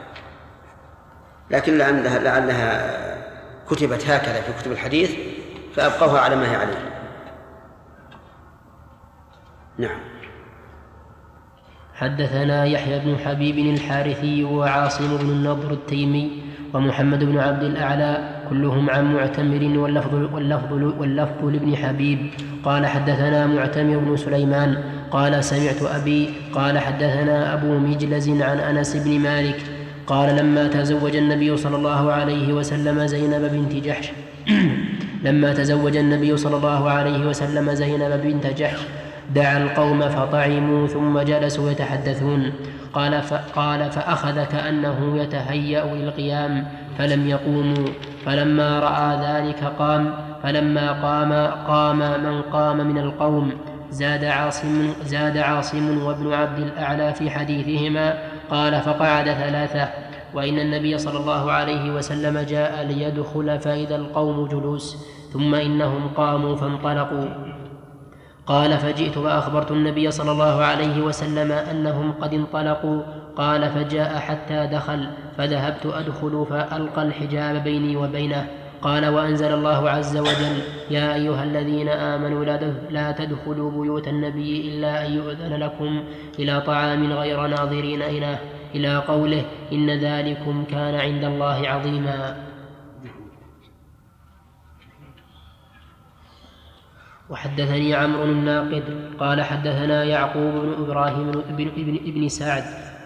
لكن لعلها, لعلها كتبت هكذا في كتب الحديث فأبقوها على ما هي عليه. نعم. حدثنا يحيى بن حبيب الحارثي وعاصم بن النضر التيمي ومحمد بن عبد الأعلى كلهم عن معتمر واللفظ, واللفظ, واللفظ لابن حبيب قال حدثنا معتمر بن سليمان قال سمعت أبي قال حدثنا أبو مجلز عن أنس بن مالك قال لما تزوج النبي صلى الله عليه وسلم زينب بنت جحش لما تزوج النبي صلى الله عليه وسلم زينب بنت جحش دعا القوم فطعموا ثم جلسوا يتحدثون قال, قال فأخذ كأنه يتهيأ للقيام فلم يقوموا فلما رأى ذلك قام فلما قام قام من قام من القوم زاد عاصم, زاد عاصم وابن عبد الأعلى في حديثهما قال فقعد ثلاثة وإن النبي صلى الله عليه وسلم جاء ليدخل فإذا القوم جلوس ثم إنهم قاموا فانطلقوا قال فجئت فأخبرت النبي صلى الله عليه وسلم أنهم قد انطلقوا قال فجاء حتى دخل فذهبت أدخل فألقى الحجاب بيني وبينه قال وأنزل الله عز وجل يا أيها الذين آمنوا لا تدخلوا بيوت النبي إلا أن يؤذن لكم إلى طعام غير ناظرين إناه إلى قوله إن ذلكم كان عند الله عظيما. وحدثني عمرو الناقد قال حدثنا يعقوب بن إبراهيم بن ابن, ابن سعد.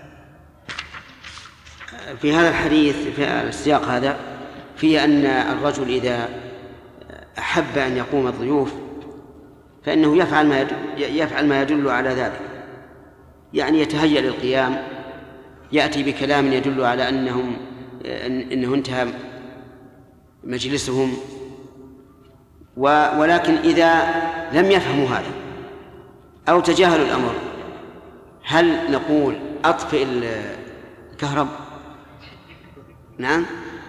في هذا الحديث في السياق هذا فيه أن الرجل إذا أحب أن يقوم الضيوف فإنه يفعل ما يدل, يفعل ما يدل على ذلك، يعني يتهيأ للقيام، يأتي بكلام يدل على أنهم إنه انتهى مجلسهم، ولكن إذا لم يفهموا هذا أو تجاهلوا الأمر هل نقول أطفئ الكهرب؟ نعم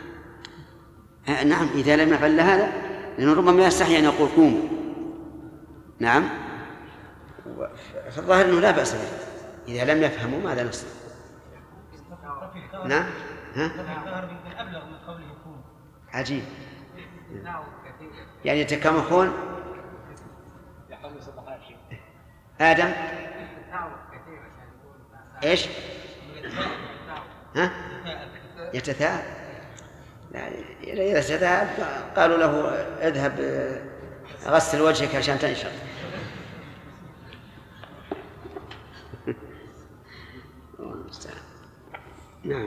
نعم إذا لم يفعل هذا، لأنه ربما يستحي أن يقول قوموا. نعم فالظاهر أنه لا بأس به إذا لم يفهموا ماذا نصنع. نعم ها؟ عجيب، يعني يتكامخون. آدم إيش؟ ها؟ يتثاءب. إذا تثاءب قالوا له اذهب غسل وجهك عشان تنشط. نعم.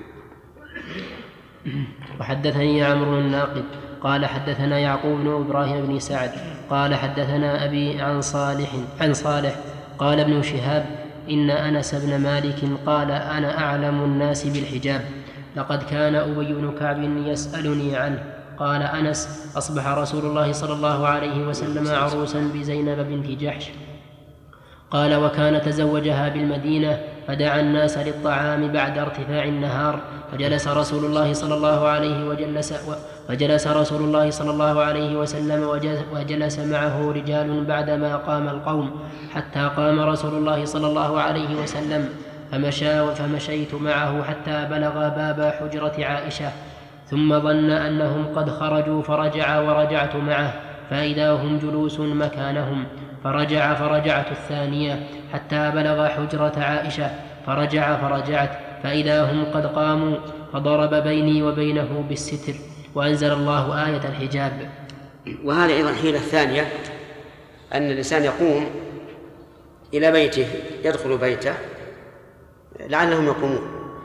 وحدثني عمرو الناقد قال حدثنا يعقوب بن إبراهيم بن سعد قال حدثنا أبي عن صالح عن صالح قال ابن شهاب إن أنس بن مالك قال أنا أعلم الناس بالحجاب، لقد كان أبي بن كعب يسألني عنه. قال أنس أصبح رسول الله صلى الله عليه وسلم عروسا بزينب بنت جحش. قال وكان تزوجها بالمدينة فدعا الناس للطعام بعد ارتفاع النهار فجلس رسول الله صلى الله عليه وجلس فجلس رسول الله صلى الله عليه وسلم وجلس معه رجال بعدما قام القوم حتى قام رسول الله صلى الله عليه وسلم فمشى فمشيت معه حتى بلغ باب حجرة عائشة ثم ظن أنهم قد خرجوا فرجع ورجعت معه فإذا هم جلوس مكانهم فرجع فرجعت الثانية حتى بلغ حجرة عائشة فرجع فرجعت فإذا هم قد قاموا فضرب بيني وبينه بالستر وأنزل الله آية الحجاب. وهذا أيضا حيلة ثانية أن الإنسان يقوم إلى بيته يدخل بيته لعلهم يقومون،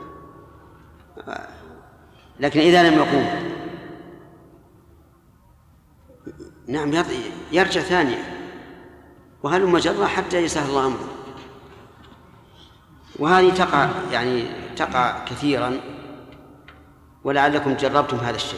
لكن إذا لم يقوم نعم يرجع ثانية وهل مجرة حتى يسهل الله أمره. وهذه تقع يعني تقع كثيرا ولعلكم جربتم هذا الشيء.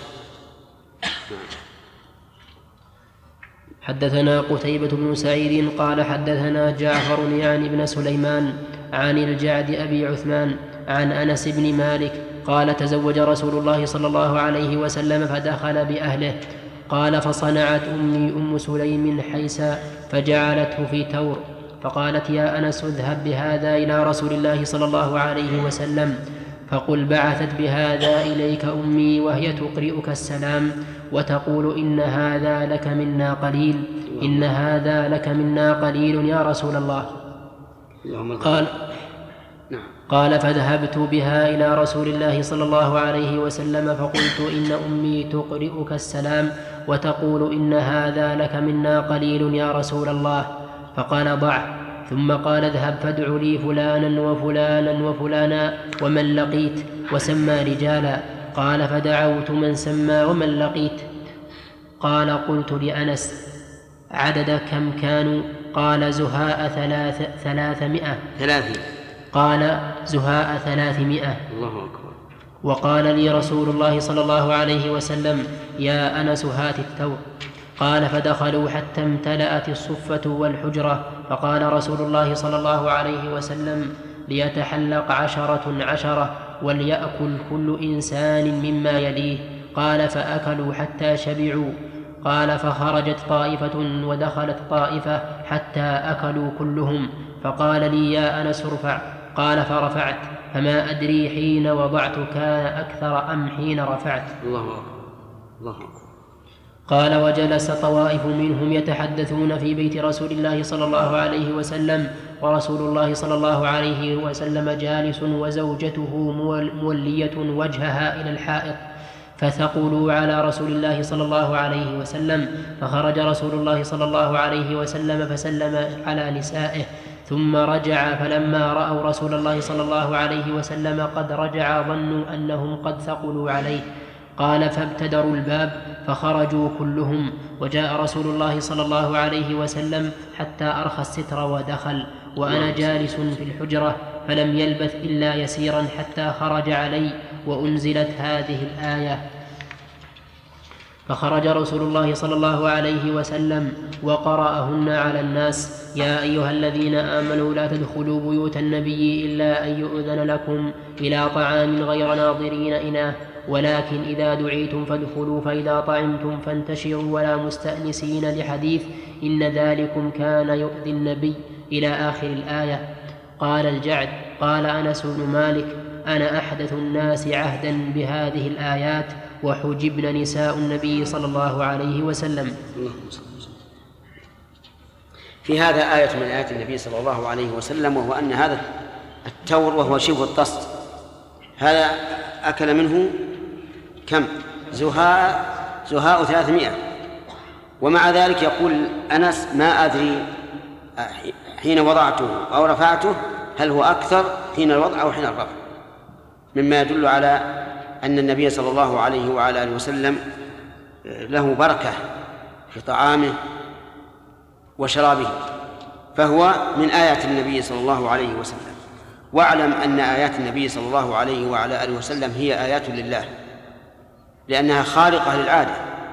حدثنا قتيبة بن سعيد قال حدثنا جعفر يعني بن سليمان عن الجعد أبي عثمان عن أنس بن مالك قال تزوج رسول الله صلى الله عليه وسلم فدخل بأهله. قال فصنعت أمي أم سليم حيسا فجعلته في تور فقالت يا أنس اذهب بهذا إلى رسول الله صلى الله عليه وسلم فقل بعثت بهذا إليك أمي وهي تقرئك السلام وتقول إن هذا لك منا قليل إن هذا لك منا قليل يا رسول الله. قال قال فذهبت بها إلى رسول الله صلى الله عليه وسلم فقلت إن أمي تقرئك السلام وتقول إن هذا لك منا قليل يا رسول الله. فقال ضع ثم قال اذهب فادع لي فلانا وفلانا وفلانا ومن لقيت، وسمى رجالا. قال فدعوت من سمى ومن لقيت. قال قلت لأنس عدد كم كانوا؟ قال زهاء ثلاث ثلاثمائة ثلاثين قال زهاء ثلاثمائة. الله أكبر. وقال لي رسول الله صلى الله عليه وسلم يا أنس هات الثور. قال فدخلوا حتى امتلأت الصفة والحجرة، فقال رسول الله صلى الله عليه وسلم ليتحلق عشرة عشرة وليأكل كل إنسان مما يليه. قال فأكلوا حتى شبعوا. قال فخرجت طائفة ودخلت طائفة حتى أكلوا كلهم. فقال لي يا أنس ارفع. قال فرفعت، فما أدري حين وضعت كان أكثر أم حين رفعت. الله أكبر. الله أكبر. قال وجلس طوائف منهم يتحدثون في بيت رسول الله صلى الله عليه وسلم، ورسول الله صلى الله عليه وسلم جالس وزوجته مولية وجهها إلى الحائط، فثقلوا على رسول الله صلى الله عليه وسلم. فخرج رسول الله صلى الله عليه وسلم فسلم على نسائه ثم رجع، فلما رأوا رسول الله صلى الله عليه وسلم قد رجع ظنوا أنهم قد ثقلوا عليه. قال فابتدروا الباب فخرجوا كلهم، وجاء رسول الله صلى الله عليه وسلم حتى أرخى الستر ودخل، وأنا جالس في الحجرة، فلم يلبث إلا يسيرا حتى خرج علي وأنزلت هذه الآية. فخرج رسول الله صلى الله عليه وسلم وقرأهن على الناس: يا أيها الذين آمنوا لا تدخلوا بيوت النبي إلا أن يؤذن لكم إلى طعام غير ناظرين إناه، ولكن إذا دعيتم فادخلوا، فإذا طعمتم فانتشروا ولا مستأنسين لحديث، إن ذلكم كان يؤذي النبي إلى آخر الآية. قال الجعد: قال أنس بن مالك: أنا أحدث الناس عهدا بهذه الآيات، وحجبن نساء النبي صلى الله عليه وسلم. في هذا آية من آيات النبي صلى الله عليه وسلم، وهو أن هذا التور وهو شبه الطست هذا أكل منه كم؟ زهاء زهاء ثلاثمائة. ومع ذلك يقول أنس: ما أدري حين وضعته أو رفعته هل هو أكثر حين الوضع أو حين الرفع، مما يدل على أن النبي صلى الله عليه وعلى آله وسلم له بركة في طعامه وشرابه، فهو من آيات النبي صلى الله عليه وسلم. واعلم أن آيات النبي صلى الله عليه وعلى آله وسلم هي آيات لله، لأنها خارقة للعادة،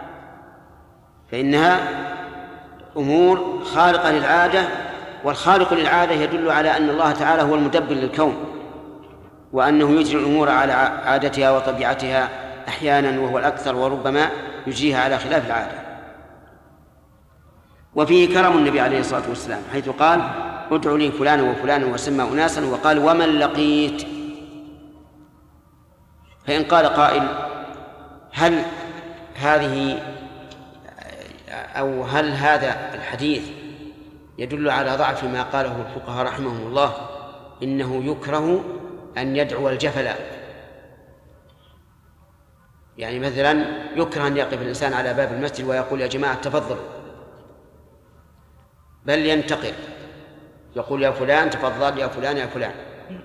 فإنها أمور خارقة للعادة، والخارق للعادة يدل على أن الله تعالى هو المدبر للكون، وأنه يجري الأمور على عادتها وطبيعتها أحيانا وهو الأكثر، وربما يجريها على خلاف العادة. وفيه كرم النبي عليه الصلاة والسلام، حيث قال: ادعوا لي فلانا وفلانا وسمى أناسا، وقال: ومن لقيت. فإن قال قائل: هل هذه أو هل هذا الحديث يدل على ضعف ما قاله الفقهاء رحمهم الله، إنه يكره أن يدعو الجفل، يعني مثلا يكره أن يقف الإنسان على باب المسجد ويقول: يا جماعة تفضلوا، بل ينتقل يقول: يا فلان تفضل، يا فلان يا فلان.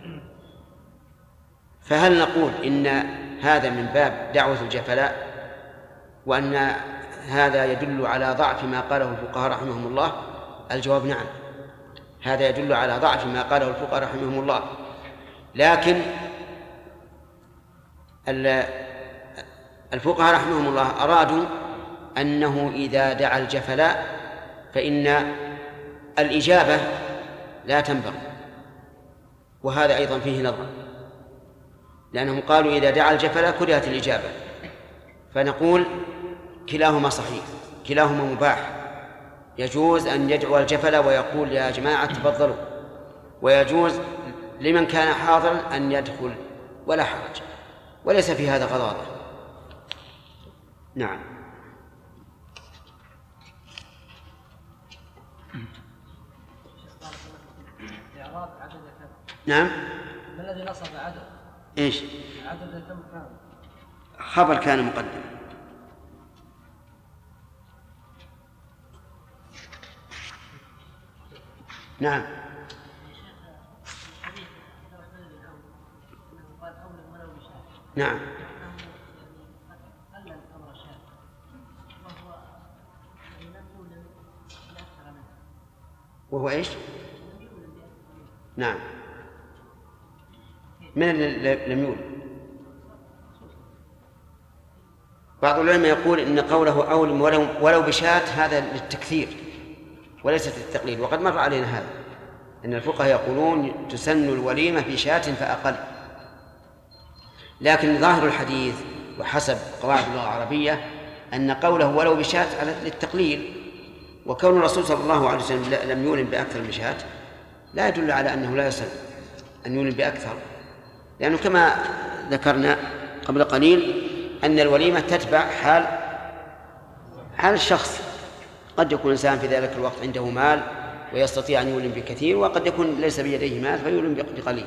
فهل نقول إن هذا من باب دعوة الجفلاء، وأن هذا يدل على ضعف ما قاله الفقهاء رحمهم الله؟ الجواب: نعم، هذا يدل على ضعف ما قاله الفقهاء رحمهم الله، لكن الفقهاء رحمهم الله أرادوا أنه إذا دعا الجفلاء فإن الإجابة لا تنبغي، وهذا أيضا فيه نظر، لأنهم قالوا إذا دعا الجفلاء كرهت الإجابة، فنقول كلاهما صحيح، كلاهما مباح. يجوز أن يدعو الجفلاء ويقول: يا جماعة تفضلوا، ويجوز لمن كان حاضرا أن يدخل ولا حرج، وليس في هذا غضاضة. نعم. نعم. ما الذي نصب عدد؟ ايش؟ عدد كم كان؟ خبر كان مقدم. نعم. نعم. وهو ايش؟ نعم. من اللي لم يولد؟ بعض العلماء يقول إن قوله أولم ولو, ولو بشاة هذا للتكثير وليست للتقليل، وقد مر علينا هذا أن الفقهاء يقولون تسن الوليمة بشاة فأقل، لكن ظاهر الحديث وحسب قواعد اللغة العربية أن قوله ولو بشاة على للتقليل، وكون الرسول صلى الله عليه وسلم لم يولم بأكثر من شاة لا يدل على أنه لا يسن أن يولم بأكثر، لأنه كما ذكرنا قبل قليل أن الوليمة تتبع حال حال الشخص، قد يكون الإنسان في ذلك الوقت عنده مال ويستطيع أن يولم بكثير، وقد يكون ليس بيديه مال فيولم بقليل.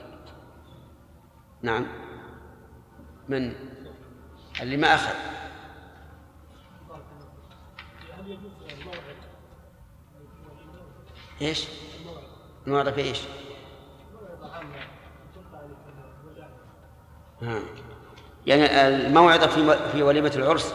نعم. من اللي ما أخذ؟ إيش؟ الموعظة في إيش؟ ها. يعني الموعظة في في وليمة العرس.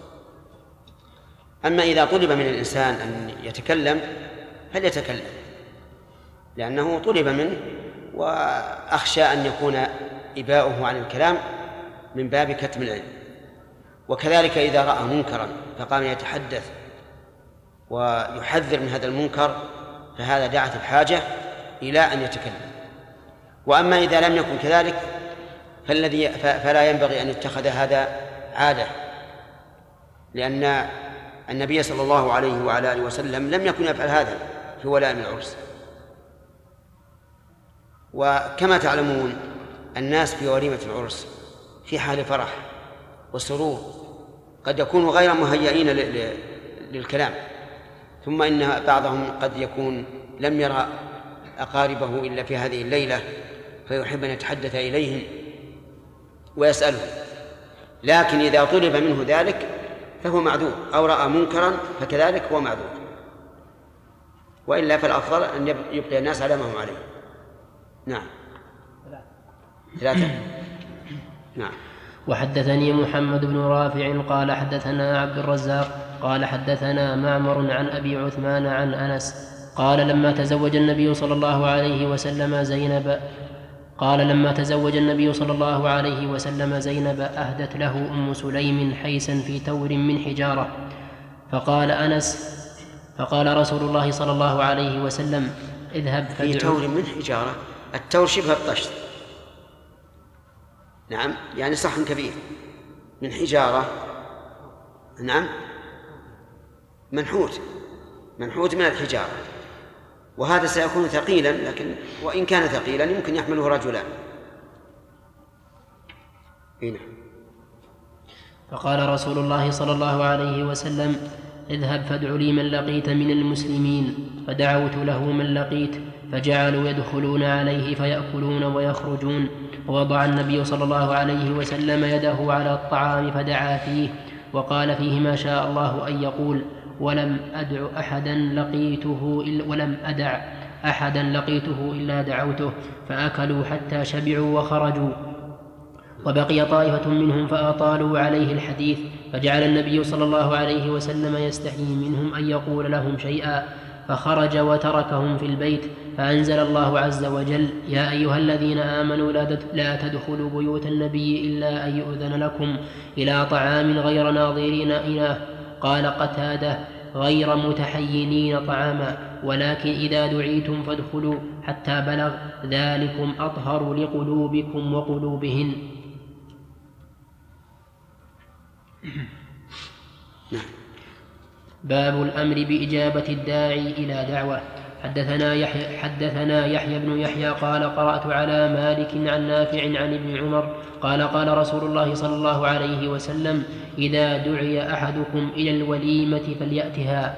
أما إذا طلب من الإنسان أن يتكلم فليتكلم، لأنه طلب منه، وأخشى أن يكون إباؤه عن الكلام من باب كتم العلم. وكذلك إذا رأى منكرا فقام يتحدث ويحذر من هذا المنكر فهذا دعت الحاجة إلى أن يتكلم. وأما إذا لم يكن كذلك فالذي فلا ينبغي أن يتخذ هذا عادة، لأن النبي صلى الله عليه وعلى آله وسلم لم يكن يفعل هذا في ولائم العرس. وكما تعلمون الناس في وليمة العرس في حال فرح وسرور، قد يكونوا غير مهيئين للكلام، ثم إن بعضهم قد يكون لم يرى أقاربه إلا في هذه الليلة فيحب أن يتحدث إليهم ويسأله، لكن إذا طلب منه ذلك فهو معذور، أو رأى منكرا فكذلك هو معذور، وإلا فالأفضل أن يبقي الناس على ما هم عليه. نعم. ثلاثة. نعم. وحدثني محمد بن رافع قال حدثنا عبد الرزاق قال حدثنا معمر عن أبي عثمان عن أنس قال لما تزوج النبي صلى الله عليه وسلم زينب قال لما تزوج النبي صلى الله عليه وسلم زينب أهدت له أم سليم حيسا في تور من حجارة، فقال أنس فقال رسول الله صلى الله عليه وسلم اذهب في تور من حجارة. التور شبه الطشت، نعم، يعني صحن كبير من حجارة، نعم، منحوت منحوت من الحجارة، وهذا سيكون ثقيلا، لكن وإن كان ثقيلا يمكن يحمله رجلان. هنا. فقال رسول الله صلى الله عليه وسلم اذهب فادع لي من لقيت من المسلمين، فدعوت له من لقيت، فجعلوا يدخلون عليه فيأكلون ويخرجون، ووضع النبي صلى الله عليه وسلم يده على الطعام فدعا فيه وقال فيه ما شاء الله أن يقول، ولم أدع أحدا لقيته إلا ولم أدع أحدا لقيته إلا دعوته، فأكلوا حتى شبعوا وخرجوا، وبقي طائفة منهم فأطالوا عليه الحديث، فجعل النبي صلى الله عليه وسلم يستحيي منهم أن يقول لهم شيئا، فخرج وتركهم في البيت، فأنزل الله عز وجل يا أيها الذين آمنوا لا تدخلوا بيوت النبي إلا أن يؤذن لكم إلى طعام غير ناظرين إناه. قال قتادة غير متحينين طعاما، ولكن إذا دعيتم فادخلوا حتى بلغ ذلكم أطهر لقلوبكم وقلوبهن. باب الأمر بإجابة الداعي إلى دعوة. حدثنا يحيى, حدثنا يحيى بن يحيى قال قرأت على مالك عن نافع عن ابن عمر قال قال رسول الله صلى الله عليه وسلم إذا دعي أحدكم إلى الوليمة فليأتها.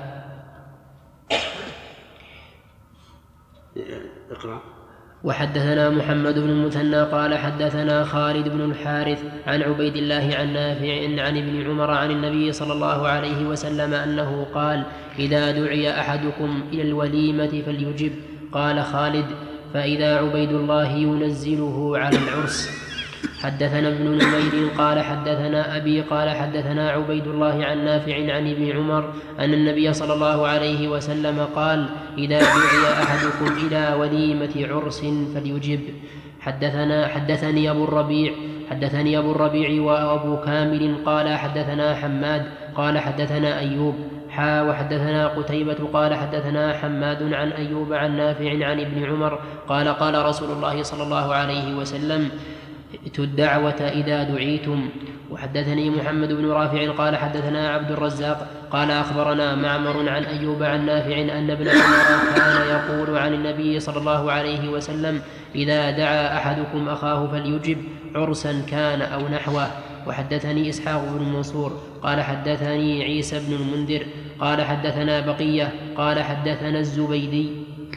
اقرأ. وحدثنا محمد بن المثنى قال حدثنا خالد بن الحارث عن عبيد الله عن نافع عن ابن عمر عن النبي صلى الله عليه وسلم أنه قال إذا دعي أحدكم إلى الوليمة فليجب. قال خالد فإذا عبيد الله ينزله على العرس. حدثنا ابن نمير قال حدثنا أبي قال حدثنا عبيد الله عن نافع عن ابن عمر أن النبي صلى الله عليه وسلم قال إذا دعي أحدكم إلى وليمة عرس فليجب. حدثنا حدثني أبو الربيع حدثني أبو الربيع وأبو كامل قال حدثنا حماد قال حدثنا أيوب حا وحدثنا قتيبة قال حدثنا حماد عن أيوب عن نافع عن ابن عمر قال قال رسول الله صلى الله عليه وسلم ائتوا الدعوة إذا دعيتم. وحدثني محمد بن رافع قال حدثنا عبد الرزاق قال أخبرنا معمر عن أيوب عن نافع أن ابن عمر كان يقول عن النبي صلى الله عليه وسلم إذا دعا أحدكم أخاه فليجب عرسا كان أو نحوه. وحدثني إسحاق بن منصور قال حدثني عيسى بن المنذر قال حدثنا بقية قال حدثنا الزبيدي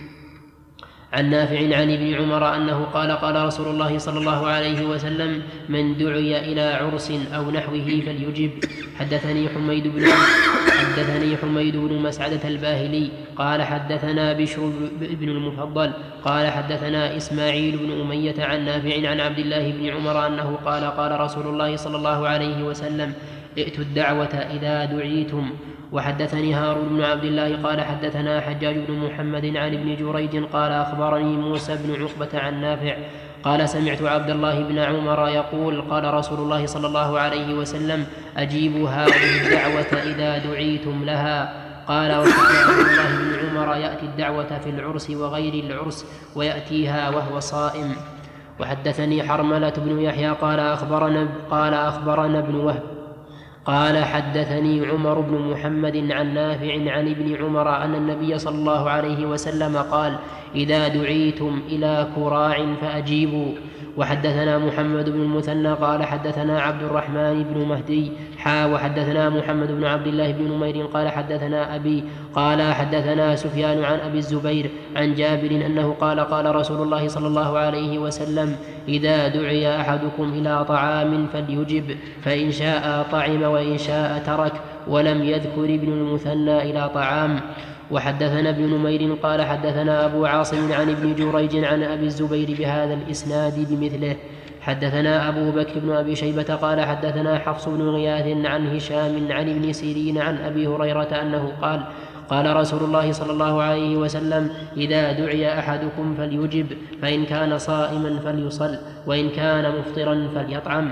عن نافع عن ابن عمر أنه قال قال رسول الله صلى الله عليه وسلم من دعي إلى عرس أو نحوه فليجب. حدثني حميد بن حدثني حميد بن مسعدة الباهلي قال حدثنا بشر بن المفضل قال حدثنا إسماعيل بن أمية عن نافع عن عبد الله بن عمر أنه قال قال رسول الله صلى الله عليه وسلم ائتوا الدعوة إذا دعيتم. وحدثني هارون بن عبد الله قال حدثنا حجاج بن محمد عن ابن جريج قال أخبرني موسى بن عقبة عن نافع قال سمعت عبد الله بن عمر يقول قال رسول الله صلى الله عليه وسلم أجيبوا هذه الدعوة إذا دعيتم لها. قال وكان عبد الله بن عمر يأتي الدعوة في العرس وغير العرس ويأتيها وهو صائم. وحدثني حرملة بن يحيى قال أخبرنا قال أخبرنا ابن وهب قال حدثني عمر بن محمد عن نافع عن ابن عمر أن النبي صلى الله عليه وسلم قال إذا دعيتم إلى كراع فأجيبوا. وحدثنا محمد بن المثنى قال حدثنا عبد الرحمن بن مهدي حا وحدثنا محمد بن عبد الله بن نمير قال حدثنا أبي قال حدثنا سفيان عن أبي الزبير عن جابر أنه قال قال رسول الله صلى الله عليه وسلم إذا دعي أحدكم إلى طعام فليجب فإن شاء طعم وإن شاء ترك. ولم يذكر ابن المثنى إلى طعام. وحدثنا ابن نمير قال حدثنا أبو عاصم عن ابن جريج عن أبي الزبير بهذا الإسناد بمثله. حدثنا أبو بكر بن أبي شيبة قال حدثنا حفص بن غياث عن هشام عن ابن سيرين عن أبي هريرة أنه قال قال رسول الله صلى الله عليه وسلم إذا دعي أحدكم فليجب فإن كان صائما فليصل وإن كان مفطرا فليطعم.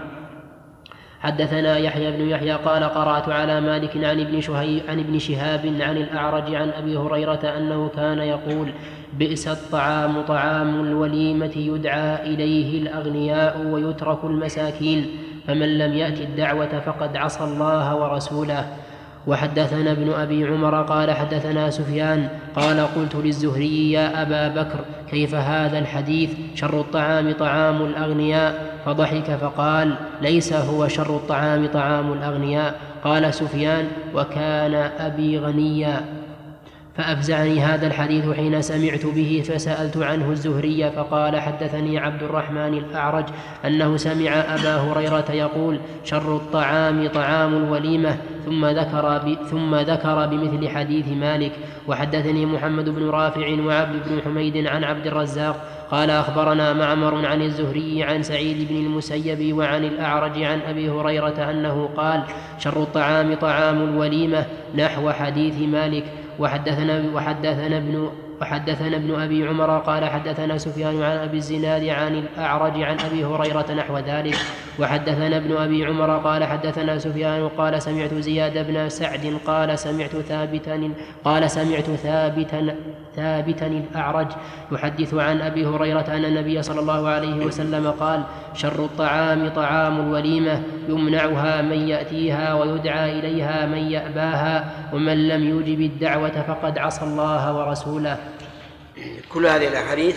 حدثنا يحيى بن يحيى قال قرأت على مالك عن ابن, عن ابن شهاب عن الأعرج عن أبي هريرة أنه كان يقول بئس الطعام طعام الوليمة يدعى إليه الأغنياء ويترك المساكين فمن لم يأت الدعوة فقد عصى الله ورسوله. وحدثنا ابن أبي عمر قال حدثنا سفيان قال قلت للزهري يا أبا بكر كيف هذا الحديث شر الطعام طعام الأغنياء؟ فضحك فقال ليس هو شر الطعام طعام الأغنياء. قال سفيان وكان أبي غنيا. فأفزعني هذا الحديث حين سمعت به فسألت عنه الزهري فقال حدثني عبد الرحمن الأعرج أنه سمع أبا هريرة يقول شر الطعام طعام الوليمة ثم ذكر, ثم ذكر بمثل حديث مالك. وحدثني محمد بن رافع وعبد بن حميد عن عبد الرزاق قال أخبرنا معمر عن الزهري عن سعيد بن المسيب وعن الأعرج عن أبي هريرة أنه قال شر الطعام طعام الوليمة نحو حديث مالك. وحدثنا, وحدثنا, ابن وحدثنا ابن أبي عمر قال حدثنا سفيان عن أبي الزناد عن الأعرج عن أبي هريرة نحو ذلك. وحدثنا ابن أبي عمر قال حدثنا سفيان قال سمعت زياد بن سعد قال سمعت ثابتا قال سمعت ثابتا ثابتا الأعرج يحدث عن أبي هريرة أن النبي صلى الله عليه وسلم قال شر الطعام طعام الوليمة يمنعها من يأتيها ويدعى إليها من يأباها ومن لم يجب الدعوة فقد عصى الله ورسوله. كل هذه الأحاديث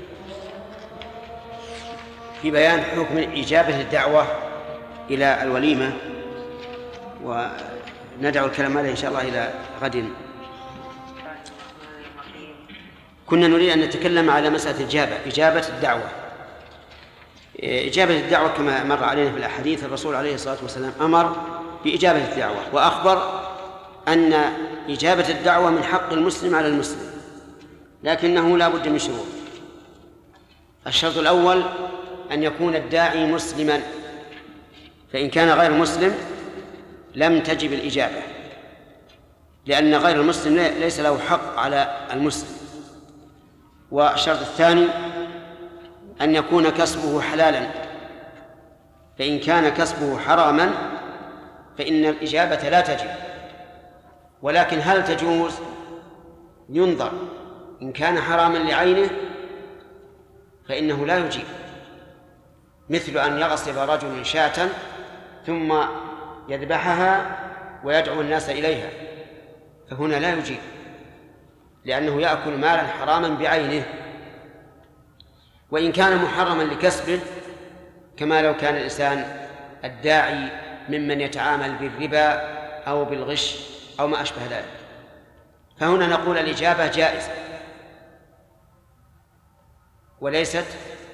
في بيان حكم إجابة الدعوة إلى الوليمة، وندعو الكلام هذا إن شاء الله إلى غد. كنا نريد أن نتكلم على مسألة إجابة إجابة الدعوة. إجابة الدعوة كما مر علينا في الأحاديث الرسول عليه الصلاة والسلام أمر بإجابة الدعوة، وأخبر أن إجابة الدعوة من حق المسلم على المسلم، لكنه لا بد من شروط. الشرط الأول أن يكون الداعي مسلما، فإن كان غير مسلم لم تجب الإجابة، لأن غير المسلم ليس له حق على المسلم. والشرط الثاني أن يكون كسبه حلالا، فإن كان كسبه حراما فإن الإجابة لا تجب. ولكن هل تجوز؟ ينظر، إن كان حراما لعينه فإنه لا يجيب، مثل أن يغصب رجل شاة ثم يذبحها ويدعو الناس إليها، فهنا لا يجيب لأنه يأكل مالا حراما بعينه. وإن كان محرما لكسبه، كما لو كان الإنسان الداعي ممن يتعامل بالربا أو بالغش أو ما أشبه ذلك، فهنا نقول الإجابة جائزة وليست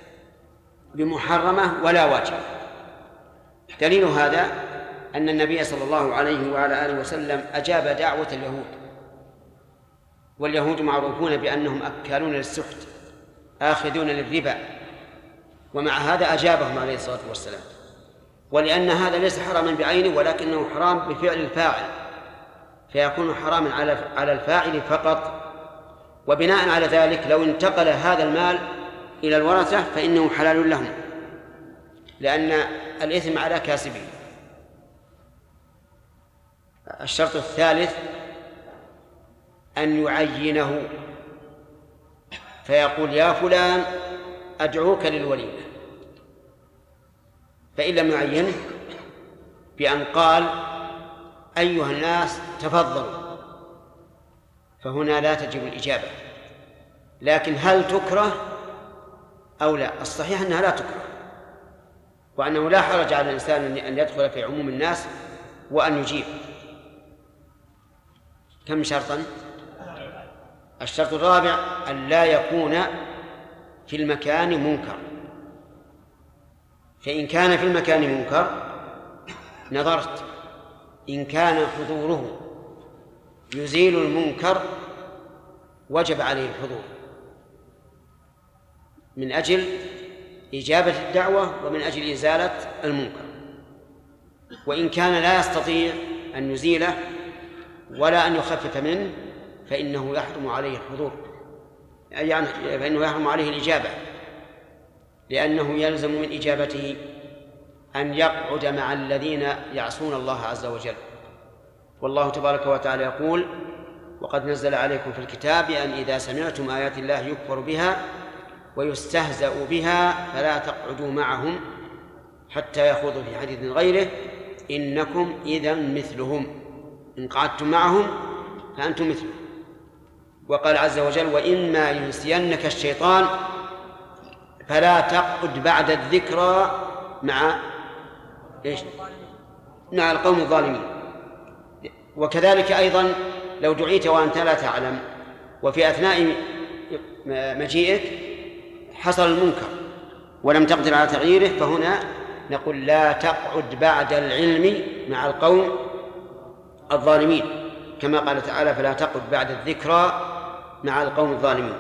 بمحرمة ولا واجبة. دليل هذا أن النبي صلى الله عليه وعلى آله وسلم أجاب دعوة اليهود، واليهود معروفون بأنهم أكالون للسحت آخذون للربا، ومع هذا أجابهم عليه الصلاة والسلام، ولأن هذا ليس حراما بعينه ولكنه حرام بفعل الفاعل، فيكون حراما على الفاعل فقط. وبناء على ذلك لو انتقل هذا المال إلى الورثة فإنه حلال لهم، لأن الإثم على كاسبه. الشرط الثالث أن يعينه، فيقول يا فلان أدعوك للوليمة، فإن لم يعينه بأن قال أيها الناس تفضلوا، فهنا لا تجب الإجابة. لكن هل تكره أو لا؟ الصحيح أنها لا تكره، وأنه لا حرج على الإنسان أن يدخل في عموم الناس وأن يجيب. كم شرطا؟ الشرط الرابع أن لا يكون في المكان منكر، فإن كان في المكان منكر نظرت، إن كان حضوره يزيل المنكر وجب عليه الحضور من أجل إجابة الدعوة ومن أجل إزالة المنكر. وإن كان لا يستطيع أن يزيله ولا أن يخفف منه فإنه يحرم عليه الحضور، يعني فإنه يحرم عليه الإجابة، لأنه يلزم من إجابته أن يقعد مع الذين يعصون الله عز وجل. والله تبارك وتعالى يقول وقد نزل عليكم في الكتاب أن إذا سمعتم آيات الله يكفر بها ويستهزأ بها فلا تقعدوا معهم حتى يخوضوا في حديث غيره إنكم إذا مثلهم، إن قعدتم معهم فأنتم مثلهم. وقال عز وجل وإما ينسينك الشيطان فلا تقعد بعد الذكرى مع إيش؟ مع القوم الظالمين. وكذلك أيضا لو دعيت وأنت لا تعلم وفي أثناء مجيئك حصل المنكر ولم تقدر على تغييره، فهنا نقول لا تقعد بعد العلم مع القوم الظالمين، كما قال تعالى فلا تقعد بعد الذكرى مع القوم الظالمين.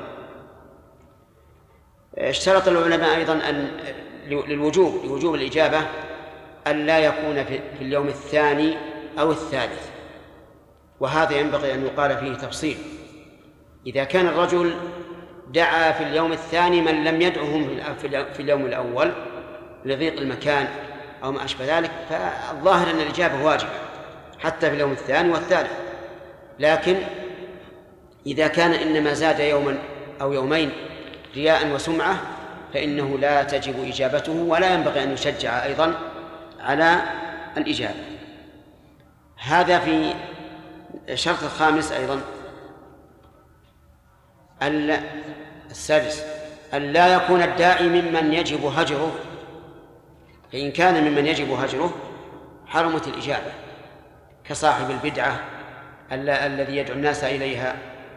اشترط العلماء أيضا أن للوجوب لوجوب الإجابة أن لا يكون في اليوم الثاني أو الثالث، وهذا ينبغي أن يقال فيه تفصيل. إذا كان الرجل دعا في اليوم الثاني من لم يدعهم في اليوم الأول لضيق المكان أو ما أشبه ذلك، فالظاهر أن الإجابة واجبة حتى في اليوم الثاني والثالث. لكن إذا كان إنما زاد يوما أو يومين رياء وسمعة فإنه لا تجب إجابته، ولا ينبغي أن يشجع أيضا على الإجابة. هذا في الشرط الخامس أيضا السادس أن لا يكون الداعي ممن يجب هجره، فإن كان ممن يجب هجره حرمت الإجابة، كصاحب البدعة الذي يدعو الناس إليها،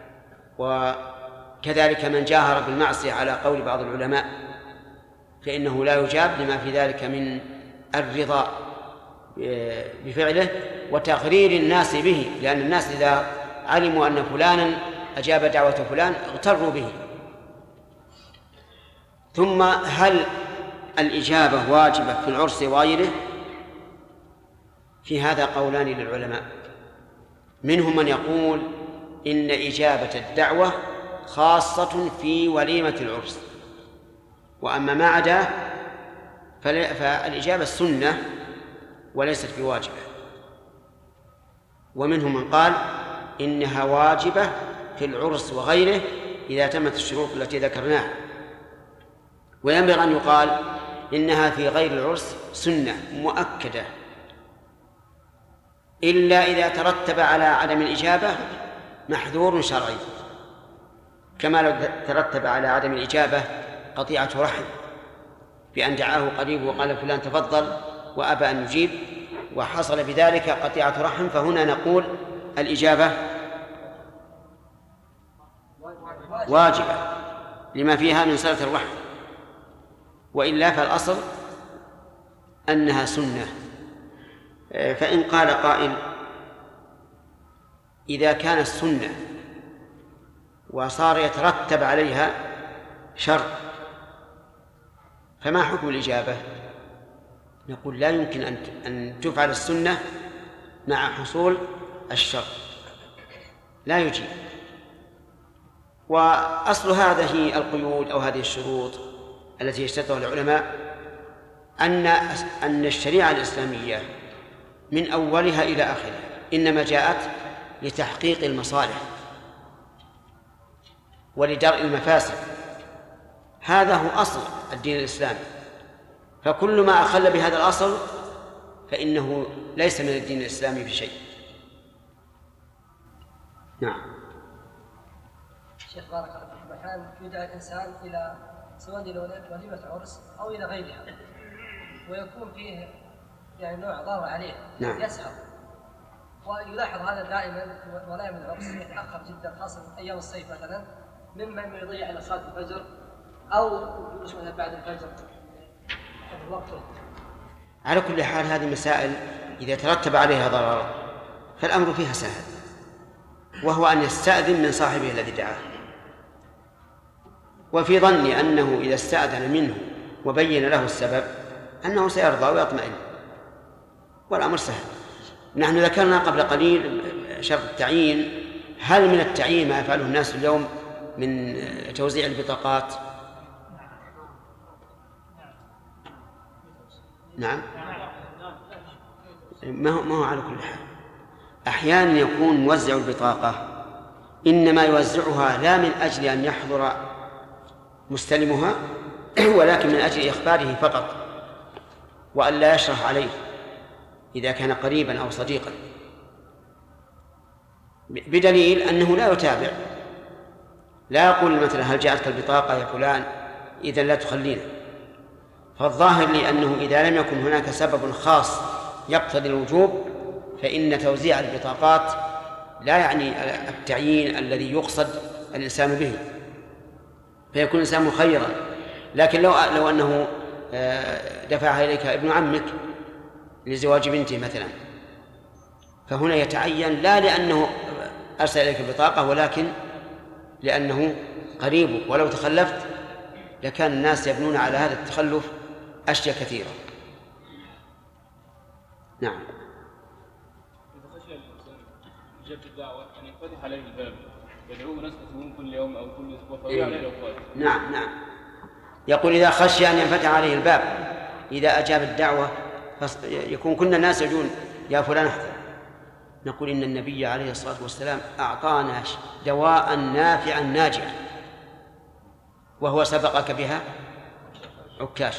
وكذلك من جاهر بالمعصية على قول بعض العلماء فإنه لا يجاب لما في ذلك من الرضا بفعله وتغرير الناس به، لأن الناس إذا علموا أن فلانا أجاب دعوة فلان اغتروا به. ثم هل الإجابة واجبة في العرس وغيره في هذا قولان للعلماء. منهم من يقول إن إجابة الدعوة خاصة في وليمة العرس، وأما ما عداه فالإجابة سنة وليست بواجبة. ومنهم من قال إنها واجبة في العرس وغيره إذا تمت الشروط التي ذكرناها، وينبغي أن يقال إنها في غير العرس سنة مؤكدة، إلا إذا ترتب على عدم الإجابة محذور شرعي، كما لو ترتب على عدم الإجابة قطيعة رحم بأن دعاه قريبه وقال فلان تفضل وأبى أن يجيب وحصل بذلك قطيعة رحم، فهنا نقول الإجابة واجبة لما فيها من صلة الرحم، وإلا فالأصل أنها سنة. فإن قال قائل إذا كانت سنة وصار يترتب عليها شر فما حكم الإجابة؟ نقول لا يمكن أن تفعل السنة مع حصول الشر، لا يجيب. وأصل هذه القيود أو هذه الشروط التي يشترطها العلماء أن أن الشريعة الإسلامية من أولها إلى آخرها إنما جاءت لتحقيق المصالح ولدرء المفاسد، هذا هو أصل الدين الإسلامي، فكل ما أخل بهذا الأصل فإنه ليس من الدين الإسلامي بشيء. نعم. شيخ بارك الله فيكم، أحيانا يدعى الإنسان إلى سواء إلى وليمة عرس أو إلى غيرها ويكون فيه يعني نوع ضرر عليه، نعم. يسهر، ويلاحظ هذا دائما في ولائم العرس يتأخر جدا خاصة أيام الصيف مثلا، مما يضيع إلى صلاة الفجر أو جلوس مثلا بعد الفجر الوقت. على كل حال هذه مسائل إذا ترتب عليها ضرر فالأمر فيها سهل، وهو أن يستأذن من صاحبه الذي دعاه، وفي ظني أنه إذا استأذن منه وبين له السبب أنه سيرضى ويطمئن، والأمر سهل. نحن ذكرنا قبل قليل شرط التعيين، هل من التعيين ما يفعله الناس اليوم من توزيع البطاقات؟ نعم، ما هو, ما هو على كل حال. أحيانا يكون موزع البطاقة إنما يوزعها لا من أجل أن يحضر مستلمها ولكن من أجل إخباره فقط، وأن لا يشرح عليه إذا كان قريبا أو صديقا، بدليل أنه لا يتابع، لا يقول مثلا هل جاءتك البطاقة يا فلان إذا لا تخلينا. فالظاهر لي أنه إذا لم يكن هناك سبب خاص يقتضي الوجوب فإن توزيع البطاقات لا يعني التعيين الذي يقصد الإنسان به، فيكون الإنسان مخيرا. لكن لو لو أنه دفعها إليك ابن عمك لزواج بنته مثلا، فهنا يتعين لا لأنه أرسل إليك البطاقة ولكن لأنه قريبك، ولو تخلفت لكان الناس يبنون على هذا التخلف أشياء كثيرة. نعم. إذا خشي الإنسان إجابة الدعوة أن ينفتح عليه الباب يدعوه ناس كثيرون كل يوم أو كل أسبوع فهو عليه الأوقات. نعم نعم. يقول إذا خشي أن ينفتح عليه الباب إذا أجاب الدعوة يكون كل الناس يجون يا فلان احضر، نقول إن النبي عليه الصلاة والسلام أعطانا دواء نافعا ناجعا وهو سبقك بها عكاشة،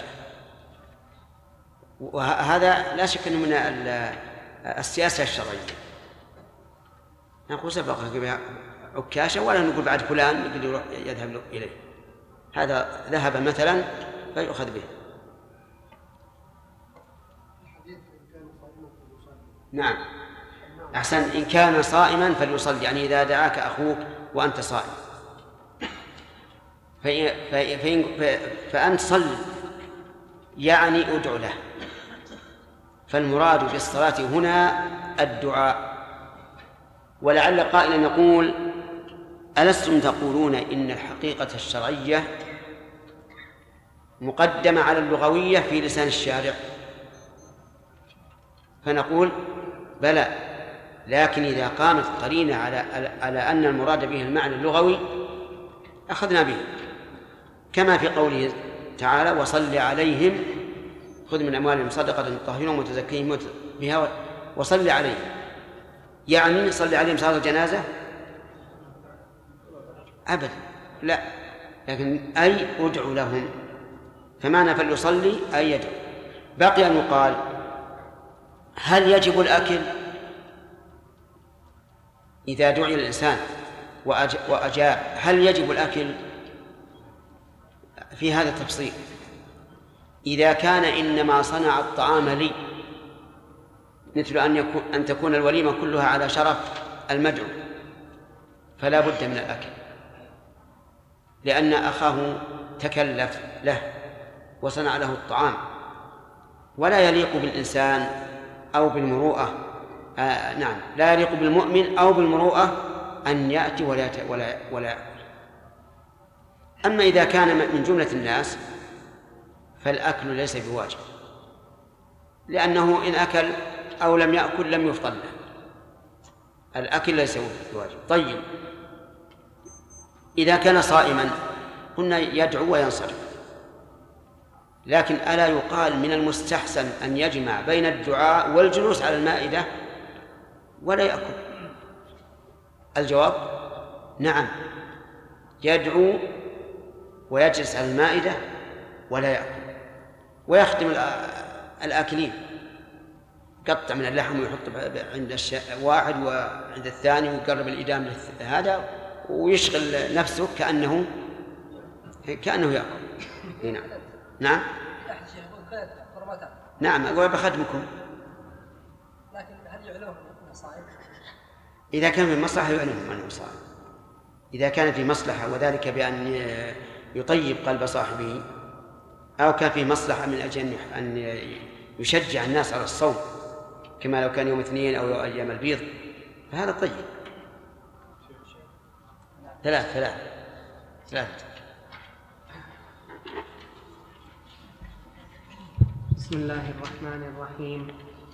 وهذا لا شك أنه من السياسة الشرعية. نقول سبقك بها عكاشة ولا نقول بعد فلان يقول يذهب إليه، هذا ذهب مثلا فيؤخذ به. نعم أحسن، إن كان صائما فليصلي، يعني إذا دعاك أخوك وأنت صائم فإن فأنت صل يعني أدعو له، فالمراد بالصلاة هنا الدعاء. ولعل قائلا يقول ألستم تقولون إن الحقيقة الشرعية مقدمة على اللغوية في لسان الشارع، فنقول بلى، لكن إذا قامت قرينة على على أن المراد به المعنى اللغوي أخذنا به، كما في قوله تعالى وصل عليهم خذ من أموالهم صدقة تطهرهم وتزكيهم بها وصل عليهم، يعني صل عليهم صلاة الجنازة أبدا لا، لكن أي ادعو لهم، فمعنى فليصلي أي يدعو. بقي أن يقال هل يجب الأكل إذا دعي الإنسان وأجاب؟ هل يجب الأكل؟ في هذا التفصيل. إذا كان إنما صنع الطعام لي، مثل أن يكون أن تكون الوليمة كلها على شرف المدعو، فلا بد من الأكل، لأن أخاه تكلف له وصنع له الطعام، ولا يليق بالإنسان أو بالمروءة آه نعم لا يليق بالمؤمن أو بالمروءة أن يأتي ولا ولا ولا يأكل. أما إذا كان من جملة الناس فالأكل ليس بواجب، لأنه إن أكل أو لم يأكل لم يفطر له، الأكل ليس بواجب. طيب إذا كان صائما قلنا يدعو وينصرف، لكن ألا يقال من المستحسن أن يجمع بين الدعاء والجلوس على المائدة ولا يأكل؟ الجواب نعم، يدعو ويجلس على المائدة ولا يأكل، ويخدم الآكلين، قطع من اللحم ويحط عند واحد وعند الثاني ويقرب الإدام هذا ويشغل نفسه كأنه كأنه يأكل. نعم نعم نعم أقول بخدمكم، لكن هل يعلمون أنه صائم؟ إذا كان في مصلحة يعلمهم أنه صائم، إذا كان في مصلحة وذلك بأن يطيب قلب صاحبه، أو كان في مصلحة من أجل أن يشجع الناس على الصوم كما لو كان يوم اثنين أو أيام البيض، فهذا طيب. ثلاث ثلاث ثلاث بسم الله الرحمن الرحيم.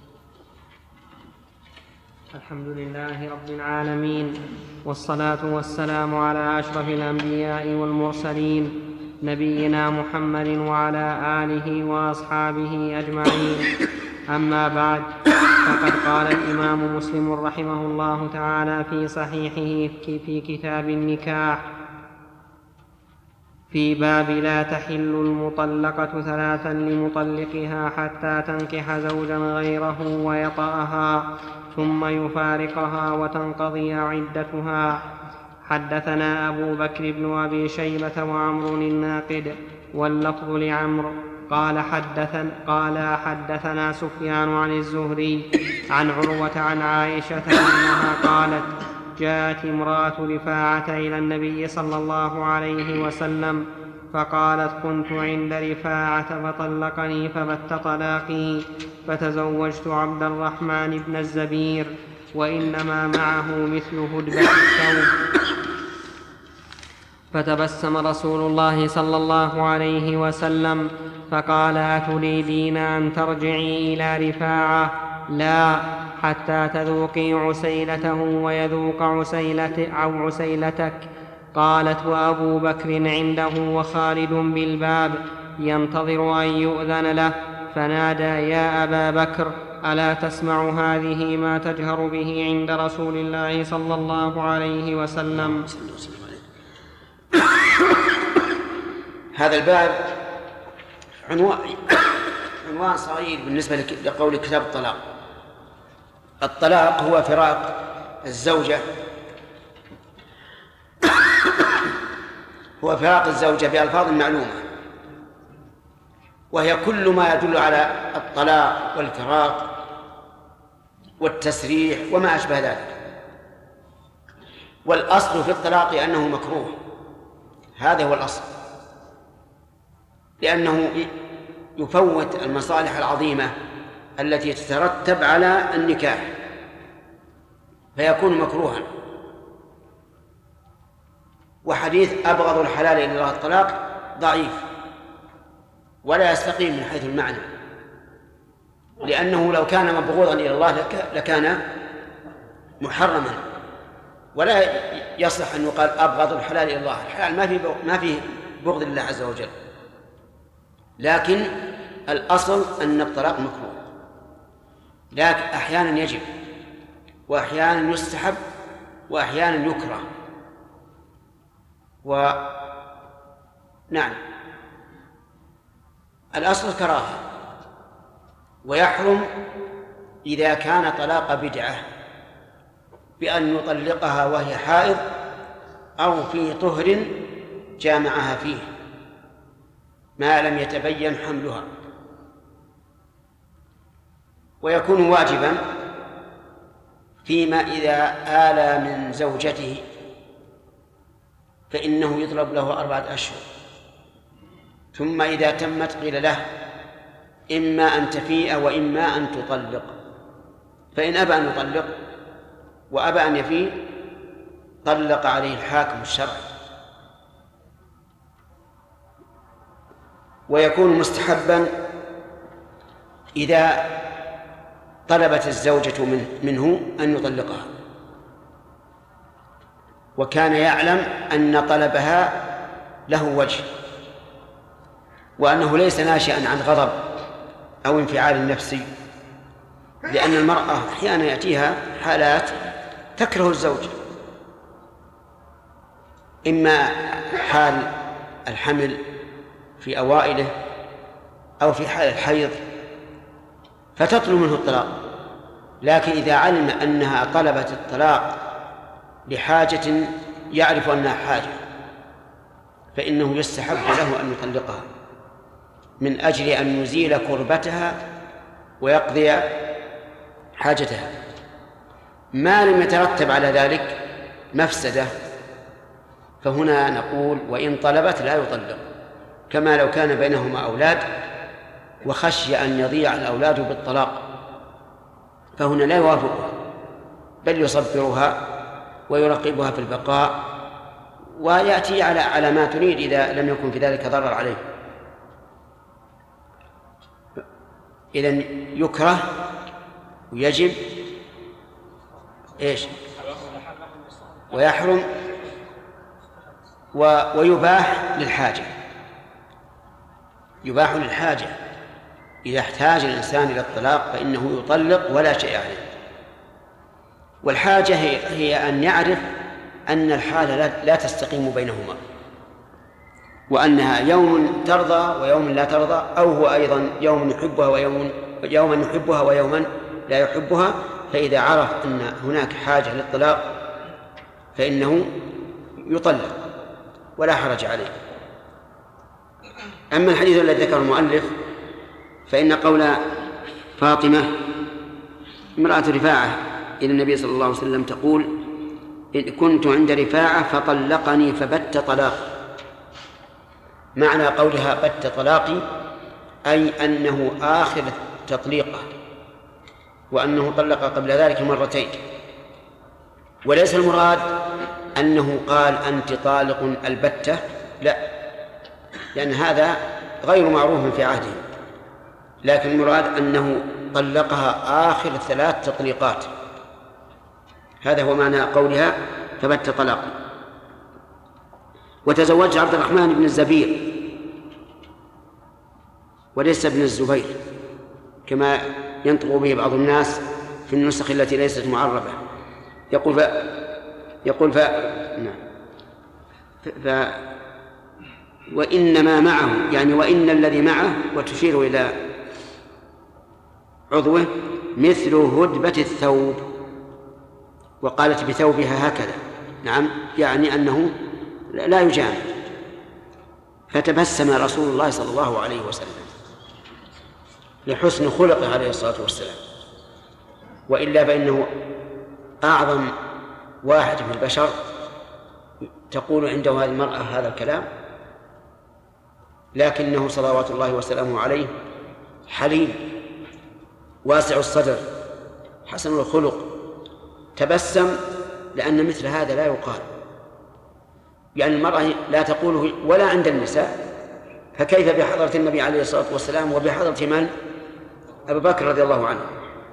الحمد لله رب العالمين، والصلاة والسلام على أشرف الأنبياء والمرسلين نبينا محمد وعلى آله وأصحابه أجمعين. أما بعد، فقد قال الإمام مسلم رحمه الله تعالى في صحيحه في كتاب النكاح في باب لا تحل المطلقة ثلاثا لمطلقها حتى تنكح زوجا غيره ويطأها ثم يفارقها وتنقضي عدتها. حدثنا أبو بكر بن أبي شيبة وعمر الناقد، واللفظ لعمر قال حدثنا, قال حدثنا سفيان عن الزهري عن عروة عن عائشة أنها قالت جاءت امرأة رفاعة إلى النبي صلى الله عليه وسلم فقالت كنت عند رفاعة فطلقني فبت طلاقي فتزوجت عبد الرحمن بن الزبير وإنما معه مثل هدبة الثوب. فتبسم رسول الله صلى الله عليه وسلم فقال أتريدين أن ترجعي إلى رفاعة؟ لا، حتى تذوقي عسيلته ويذوق عسيلة أو عسيلتك. قالت وأبو بكر عنده وخالد بالباب ينتظر أن يؤذن له، فنادى يا أبا بكر ألا تسمع هذه ما تجهر به عند رسول الله صلى الله عليه وسلم. هذا الباب عنوان عنوان صغير بالنسبة لقول كتاب الطلاق. الطلاق هو فراق الزوجة هو فراق الزوجة بألفاظ معلومة، وهي كل ما يدل على الطلاق والفراق والتسريح وما أشبه ذلك. والأصل في الطلاق أنه مكروه، هذا هو الأصل، لأنه يفوت المصالح العظيمة التي تترتب على النكاح فيكون مكروها. وحديث أبغض الحلال إلى الله الطلاق ضعيف، ولا يستقيم من حيث المعنى، لأنه لو كان مبغوضا إلى الله لكان محرما، ولا يصلح أن يقال أبغض الحلال إلى الله. الحلال ما فيه ما فيه بغض لله عز وجل، لكن الأصل أن الطلاق مكروه، لكن أحيانا يجب وأحيانا يستحب وأحيانا يكره. و نعم الأصل الكراهة، ويحرم إذا كان طلاق بدعة بأن يطلقها وهي حائض أو في طهر جامعها فيه ما لم يتبين حملها. ويكون واجبا فيما إذا آل من زوجته فإنه يطلب له أربعة أشهر، ثم إذا تمت قيل له إما أن تفيء وإما أن تطلق، فإن أبى أن يطلق وأبى أن يفيء طلق عليه الحاكم الشرعي. ويكون مستحبا إذا طلبت الزوجة منه أن يطلقها وكان يعلم أن طلبها له وجه، وأنه ليس ناشئا عن غضب أو انفعال نفسي، لأن المرأة أحيانا يأتيها حالات تكره الزوج، إما حال الحمل في أوائله أو في حال الحيض فتطلب منه الطلاق. لكن إذا علم أنها طلبت الطلاق لحاجة يعرف أنها حاجة فإنه يستحب له أن يطلقها من أجل أن يزيل كربتها ويقضي حاجتها. ما لم يترتب على ذلك مفسدة فهنا نقول وإن طلبت لا يطلق، كما لو كان بينهما أولاد وخشي أن يضيع الأولاد بالطلاق فهنا لا يوافقها بل يصبرها ويرقبها في البقاء ويأتي على على ما تريد إذا لم يكن في ذلك ضرر عليه. إذن يكره ويجب إيش ويحرم ويباح للحاجة. يباح للحاجة إذا احتاج الإنسان إلى الطلاق فإنه يطلق ولا شيء عليه. والحاجة هي, هي أن يعرف أن الحالة لا, لا تستقيم بينهما، وأنها يوم ترضى ويوم لا ترضى، أو هو أيضا يوم يحبها ويوم يوما يحبها ويوما لا يحبها. فإذا عرف أن هناك حاجة للطلاق فإنه يطلق ولا حرج عليه. أما الحديث الذي ذكر المؤلف فإن قول فاطمة امرأة رفاعة إلى النبي صلى الله عليه وسلم تقول إن كنت عند رفاعة فطلقني فبت طلاقي، معنى قولها بت طلاقي أي أنه آخر تطليقه وأنه طلق قبل ذلك مرتين، وليس المراد أنه قال أنت طالق البتة، لا، لأن هذا غير معروف في عهده، لكن المراد أنه طلقها آخر ثلاث تطليقات. هذا هو معنى قولها فبت طلاقي. وتزوج عبد الرحمن بن الزبير وليس ابن الزبير كما ينطق به بعض الناس في النسخ التي ليست معربة. يقول ف... يقول ف... نعم. ف... ف... وإنما معه يعني وإن الذي معه وتشير إلى عضوه مثل هدبة الثوب، وقالت بثوبها هكذا، نعم، يعني أنه لا يجامع. فتبسم رسول الله صلى الله عليه وسلم لحسن خلقه عليه الصلاة والسلام، وإلا فإنه أعظم واحد في البشر تقول عنده هذه المرأة هذا الكلام، لكنه صلوات الله وسلامه عليه حليم واسع الصدر حسن الخلق، تبسم لأن مثل هذا لا يقال، يعني المرأة لا تقوله ولا عند النساء فكيف بحضرة النبي عليه الصلاة والسلام وبحضرة من؟ أبو بكر رضي الله عنه.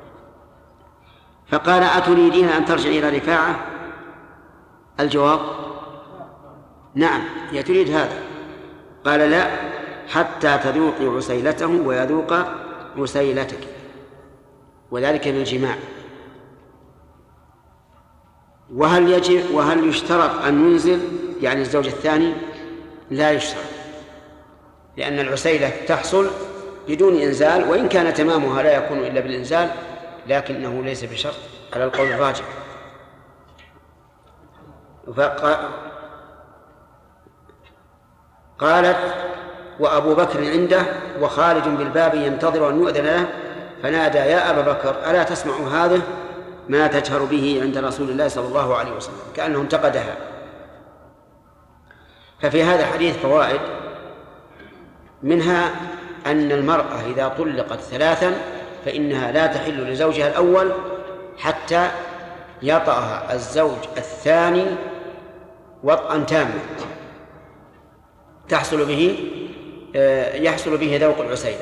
فقال أتريدين أن ترجع إلى رفاعة؟ الجواب نعم، هي تريد هذا. قال لا، حتى تذوقي عسيلته ويذوق عسيلتك، وذلك بالجماع. وهل يجب وهل يشترط أن ننزل يعني الزوج الثاني؟ لا يشترط، لأن العسيلة تحصل بدون إنزال، وإن كان تمامها لا يكون إلا بالإنزال، لكنه ليس بشرط على القول الراجح. قالت وأبو بكر عنده وخالد بالباب ينتظر أن يؤذن له، فنادى يا أبا بكر ألا تسمع هذه ما تجهر به عند رسول الله صلى الله عليه وسلم، كأنه انتقدها. ففي هذا الحديث فوائد، منها أن المرأة إذا طلقت ثلاثا فإنها لا تحل لزوجها الأول حتى يطأها الزوج الثاني وطئا تاما تحصل به يحصل به ذوق العسيلة.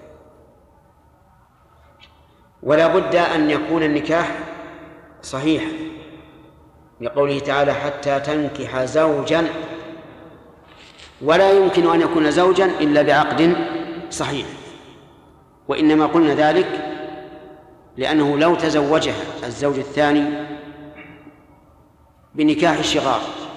ولا بد أن يكون النكاح صحيحا، لقوله تعالى حتى تنكح زوجا، ولا يمكن أن يكون زوجا إلا بعقد صحيح. وإنما قلنا ذلك لأنه لو تزوجها الزوج الثاني بنكاح الشغار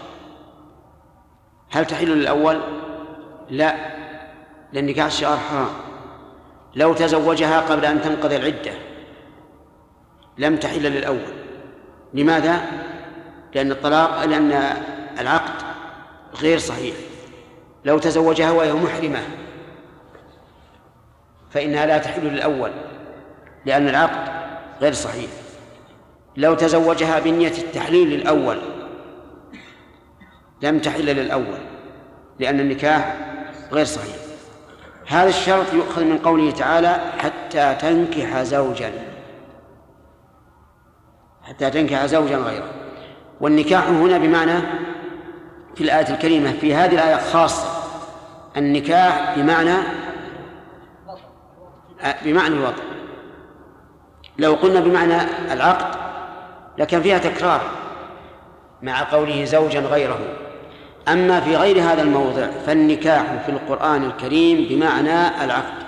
هل تحل للأول؟ لا، لأن نكاح الشغار حرام. لو تزوجها قبل أن تنقضي العدة لم تحل للأول. لماذا؟ لأن الطلاق لأن العقد غير صحيح. لو تزوجها وهي محرمة فإنها لا تحل للأول لأن العقد غير صحيح. لو تزوجها بنية التحليل للأول لم تحل للأول لأن النكاح غير صحيح. هذا الشرط يؤخذ من قوله تعالى حتى تنكح زوجا، حتى تنكح زوجا غيره. والنكاح هنا بمعنى في الآية الكريمة في هذه الآية خاصة النكاح بمعنى بمعنى الوطن. لو قلنا بمعنى العقد لكن فيها تكرار مع قوله زوجا غيره. أما في غير هذا الموضع فالنكاح في القرآن الكريم بمعنى العقد.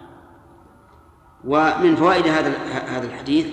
ومن فوائد هذا هذا الحديث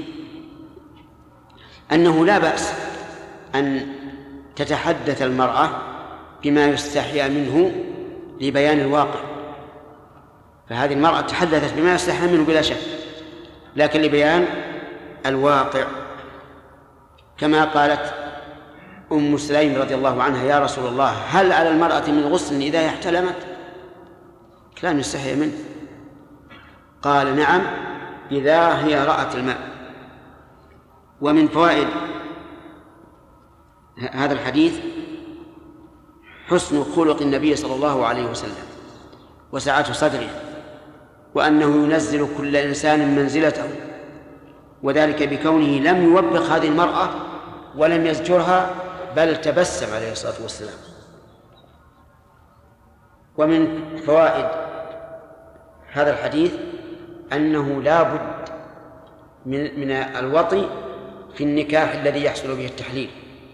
أنه لا بأس أن تتحدث المرأة بما يستحيا منه لبيان الواقع، فهذه المرأة تحدثت بما يستحيا منه بلا شك لكن لبيان الواقع، كما قالت أم سليم رضي الله عنها يا رسول الله هل على المرأة من غسل إذا احتلمت؟ كلام يستحيا منه. قال نعم إذا هي رأت الماء. ومن فوائد هذا الحديث حسن خلق النبي صلى الله عليه وسلم وسعة صدره، وأنه ينزل كل إنسان منزلته، وذلك بكونه لم يوبخ هذه المرأة ولم يزجرها بل تبسم عليه الصلاة والسلام. ومن فوائد هذا الحديث أنه لا بد من, من الوطي في النكاح الذي يحصل به التحليل.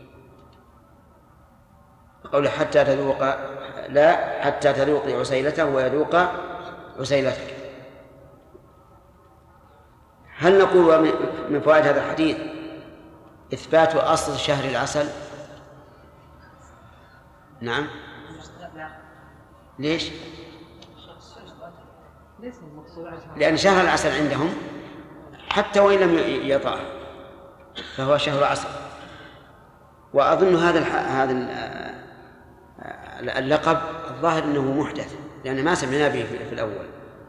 قول حتى تذوق لا حتى تذوق عسيلته ويذوق عسيلتك. هل نقول من فوائد هذا الحديث إثبات أصل شهر العسل؟ نعم. ليش؟ لأن شهر العسل عندهم حتى وإن لم يطأ فهو شهر عسل. وأظن هذا هذا اللقب الظاهر أنه محدث لأن ما سمعنا به في الأول.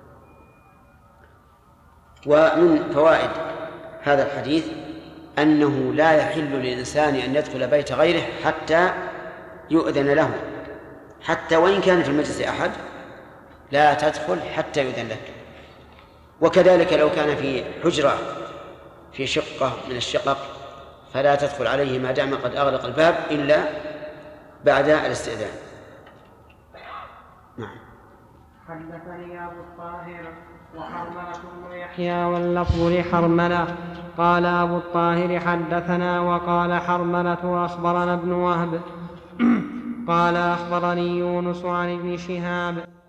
ومن فوائد هذا الحديث أنه لا يحل للإنسان أن يدخل بيت غيره حتى يؤذن له، حتى وإن كان في المجلس أحد لا تدخل حتى يؤذن لك. وكذلك لو كان في حجرة في شقة من الشقق فلا تدخل عليه ما دام قد أغلق الباب إلا بعد الاستئذان. نعم. حدثني أبو الطاهر وحرملة بن يحيى واللفظ لحرملة قال أبو الطاهر حدثنا وقال حرملة أخبرنا ابن وهب قال أخبرني يونس عن ابن شهاب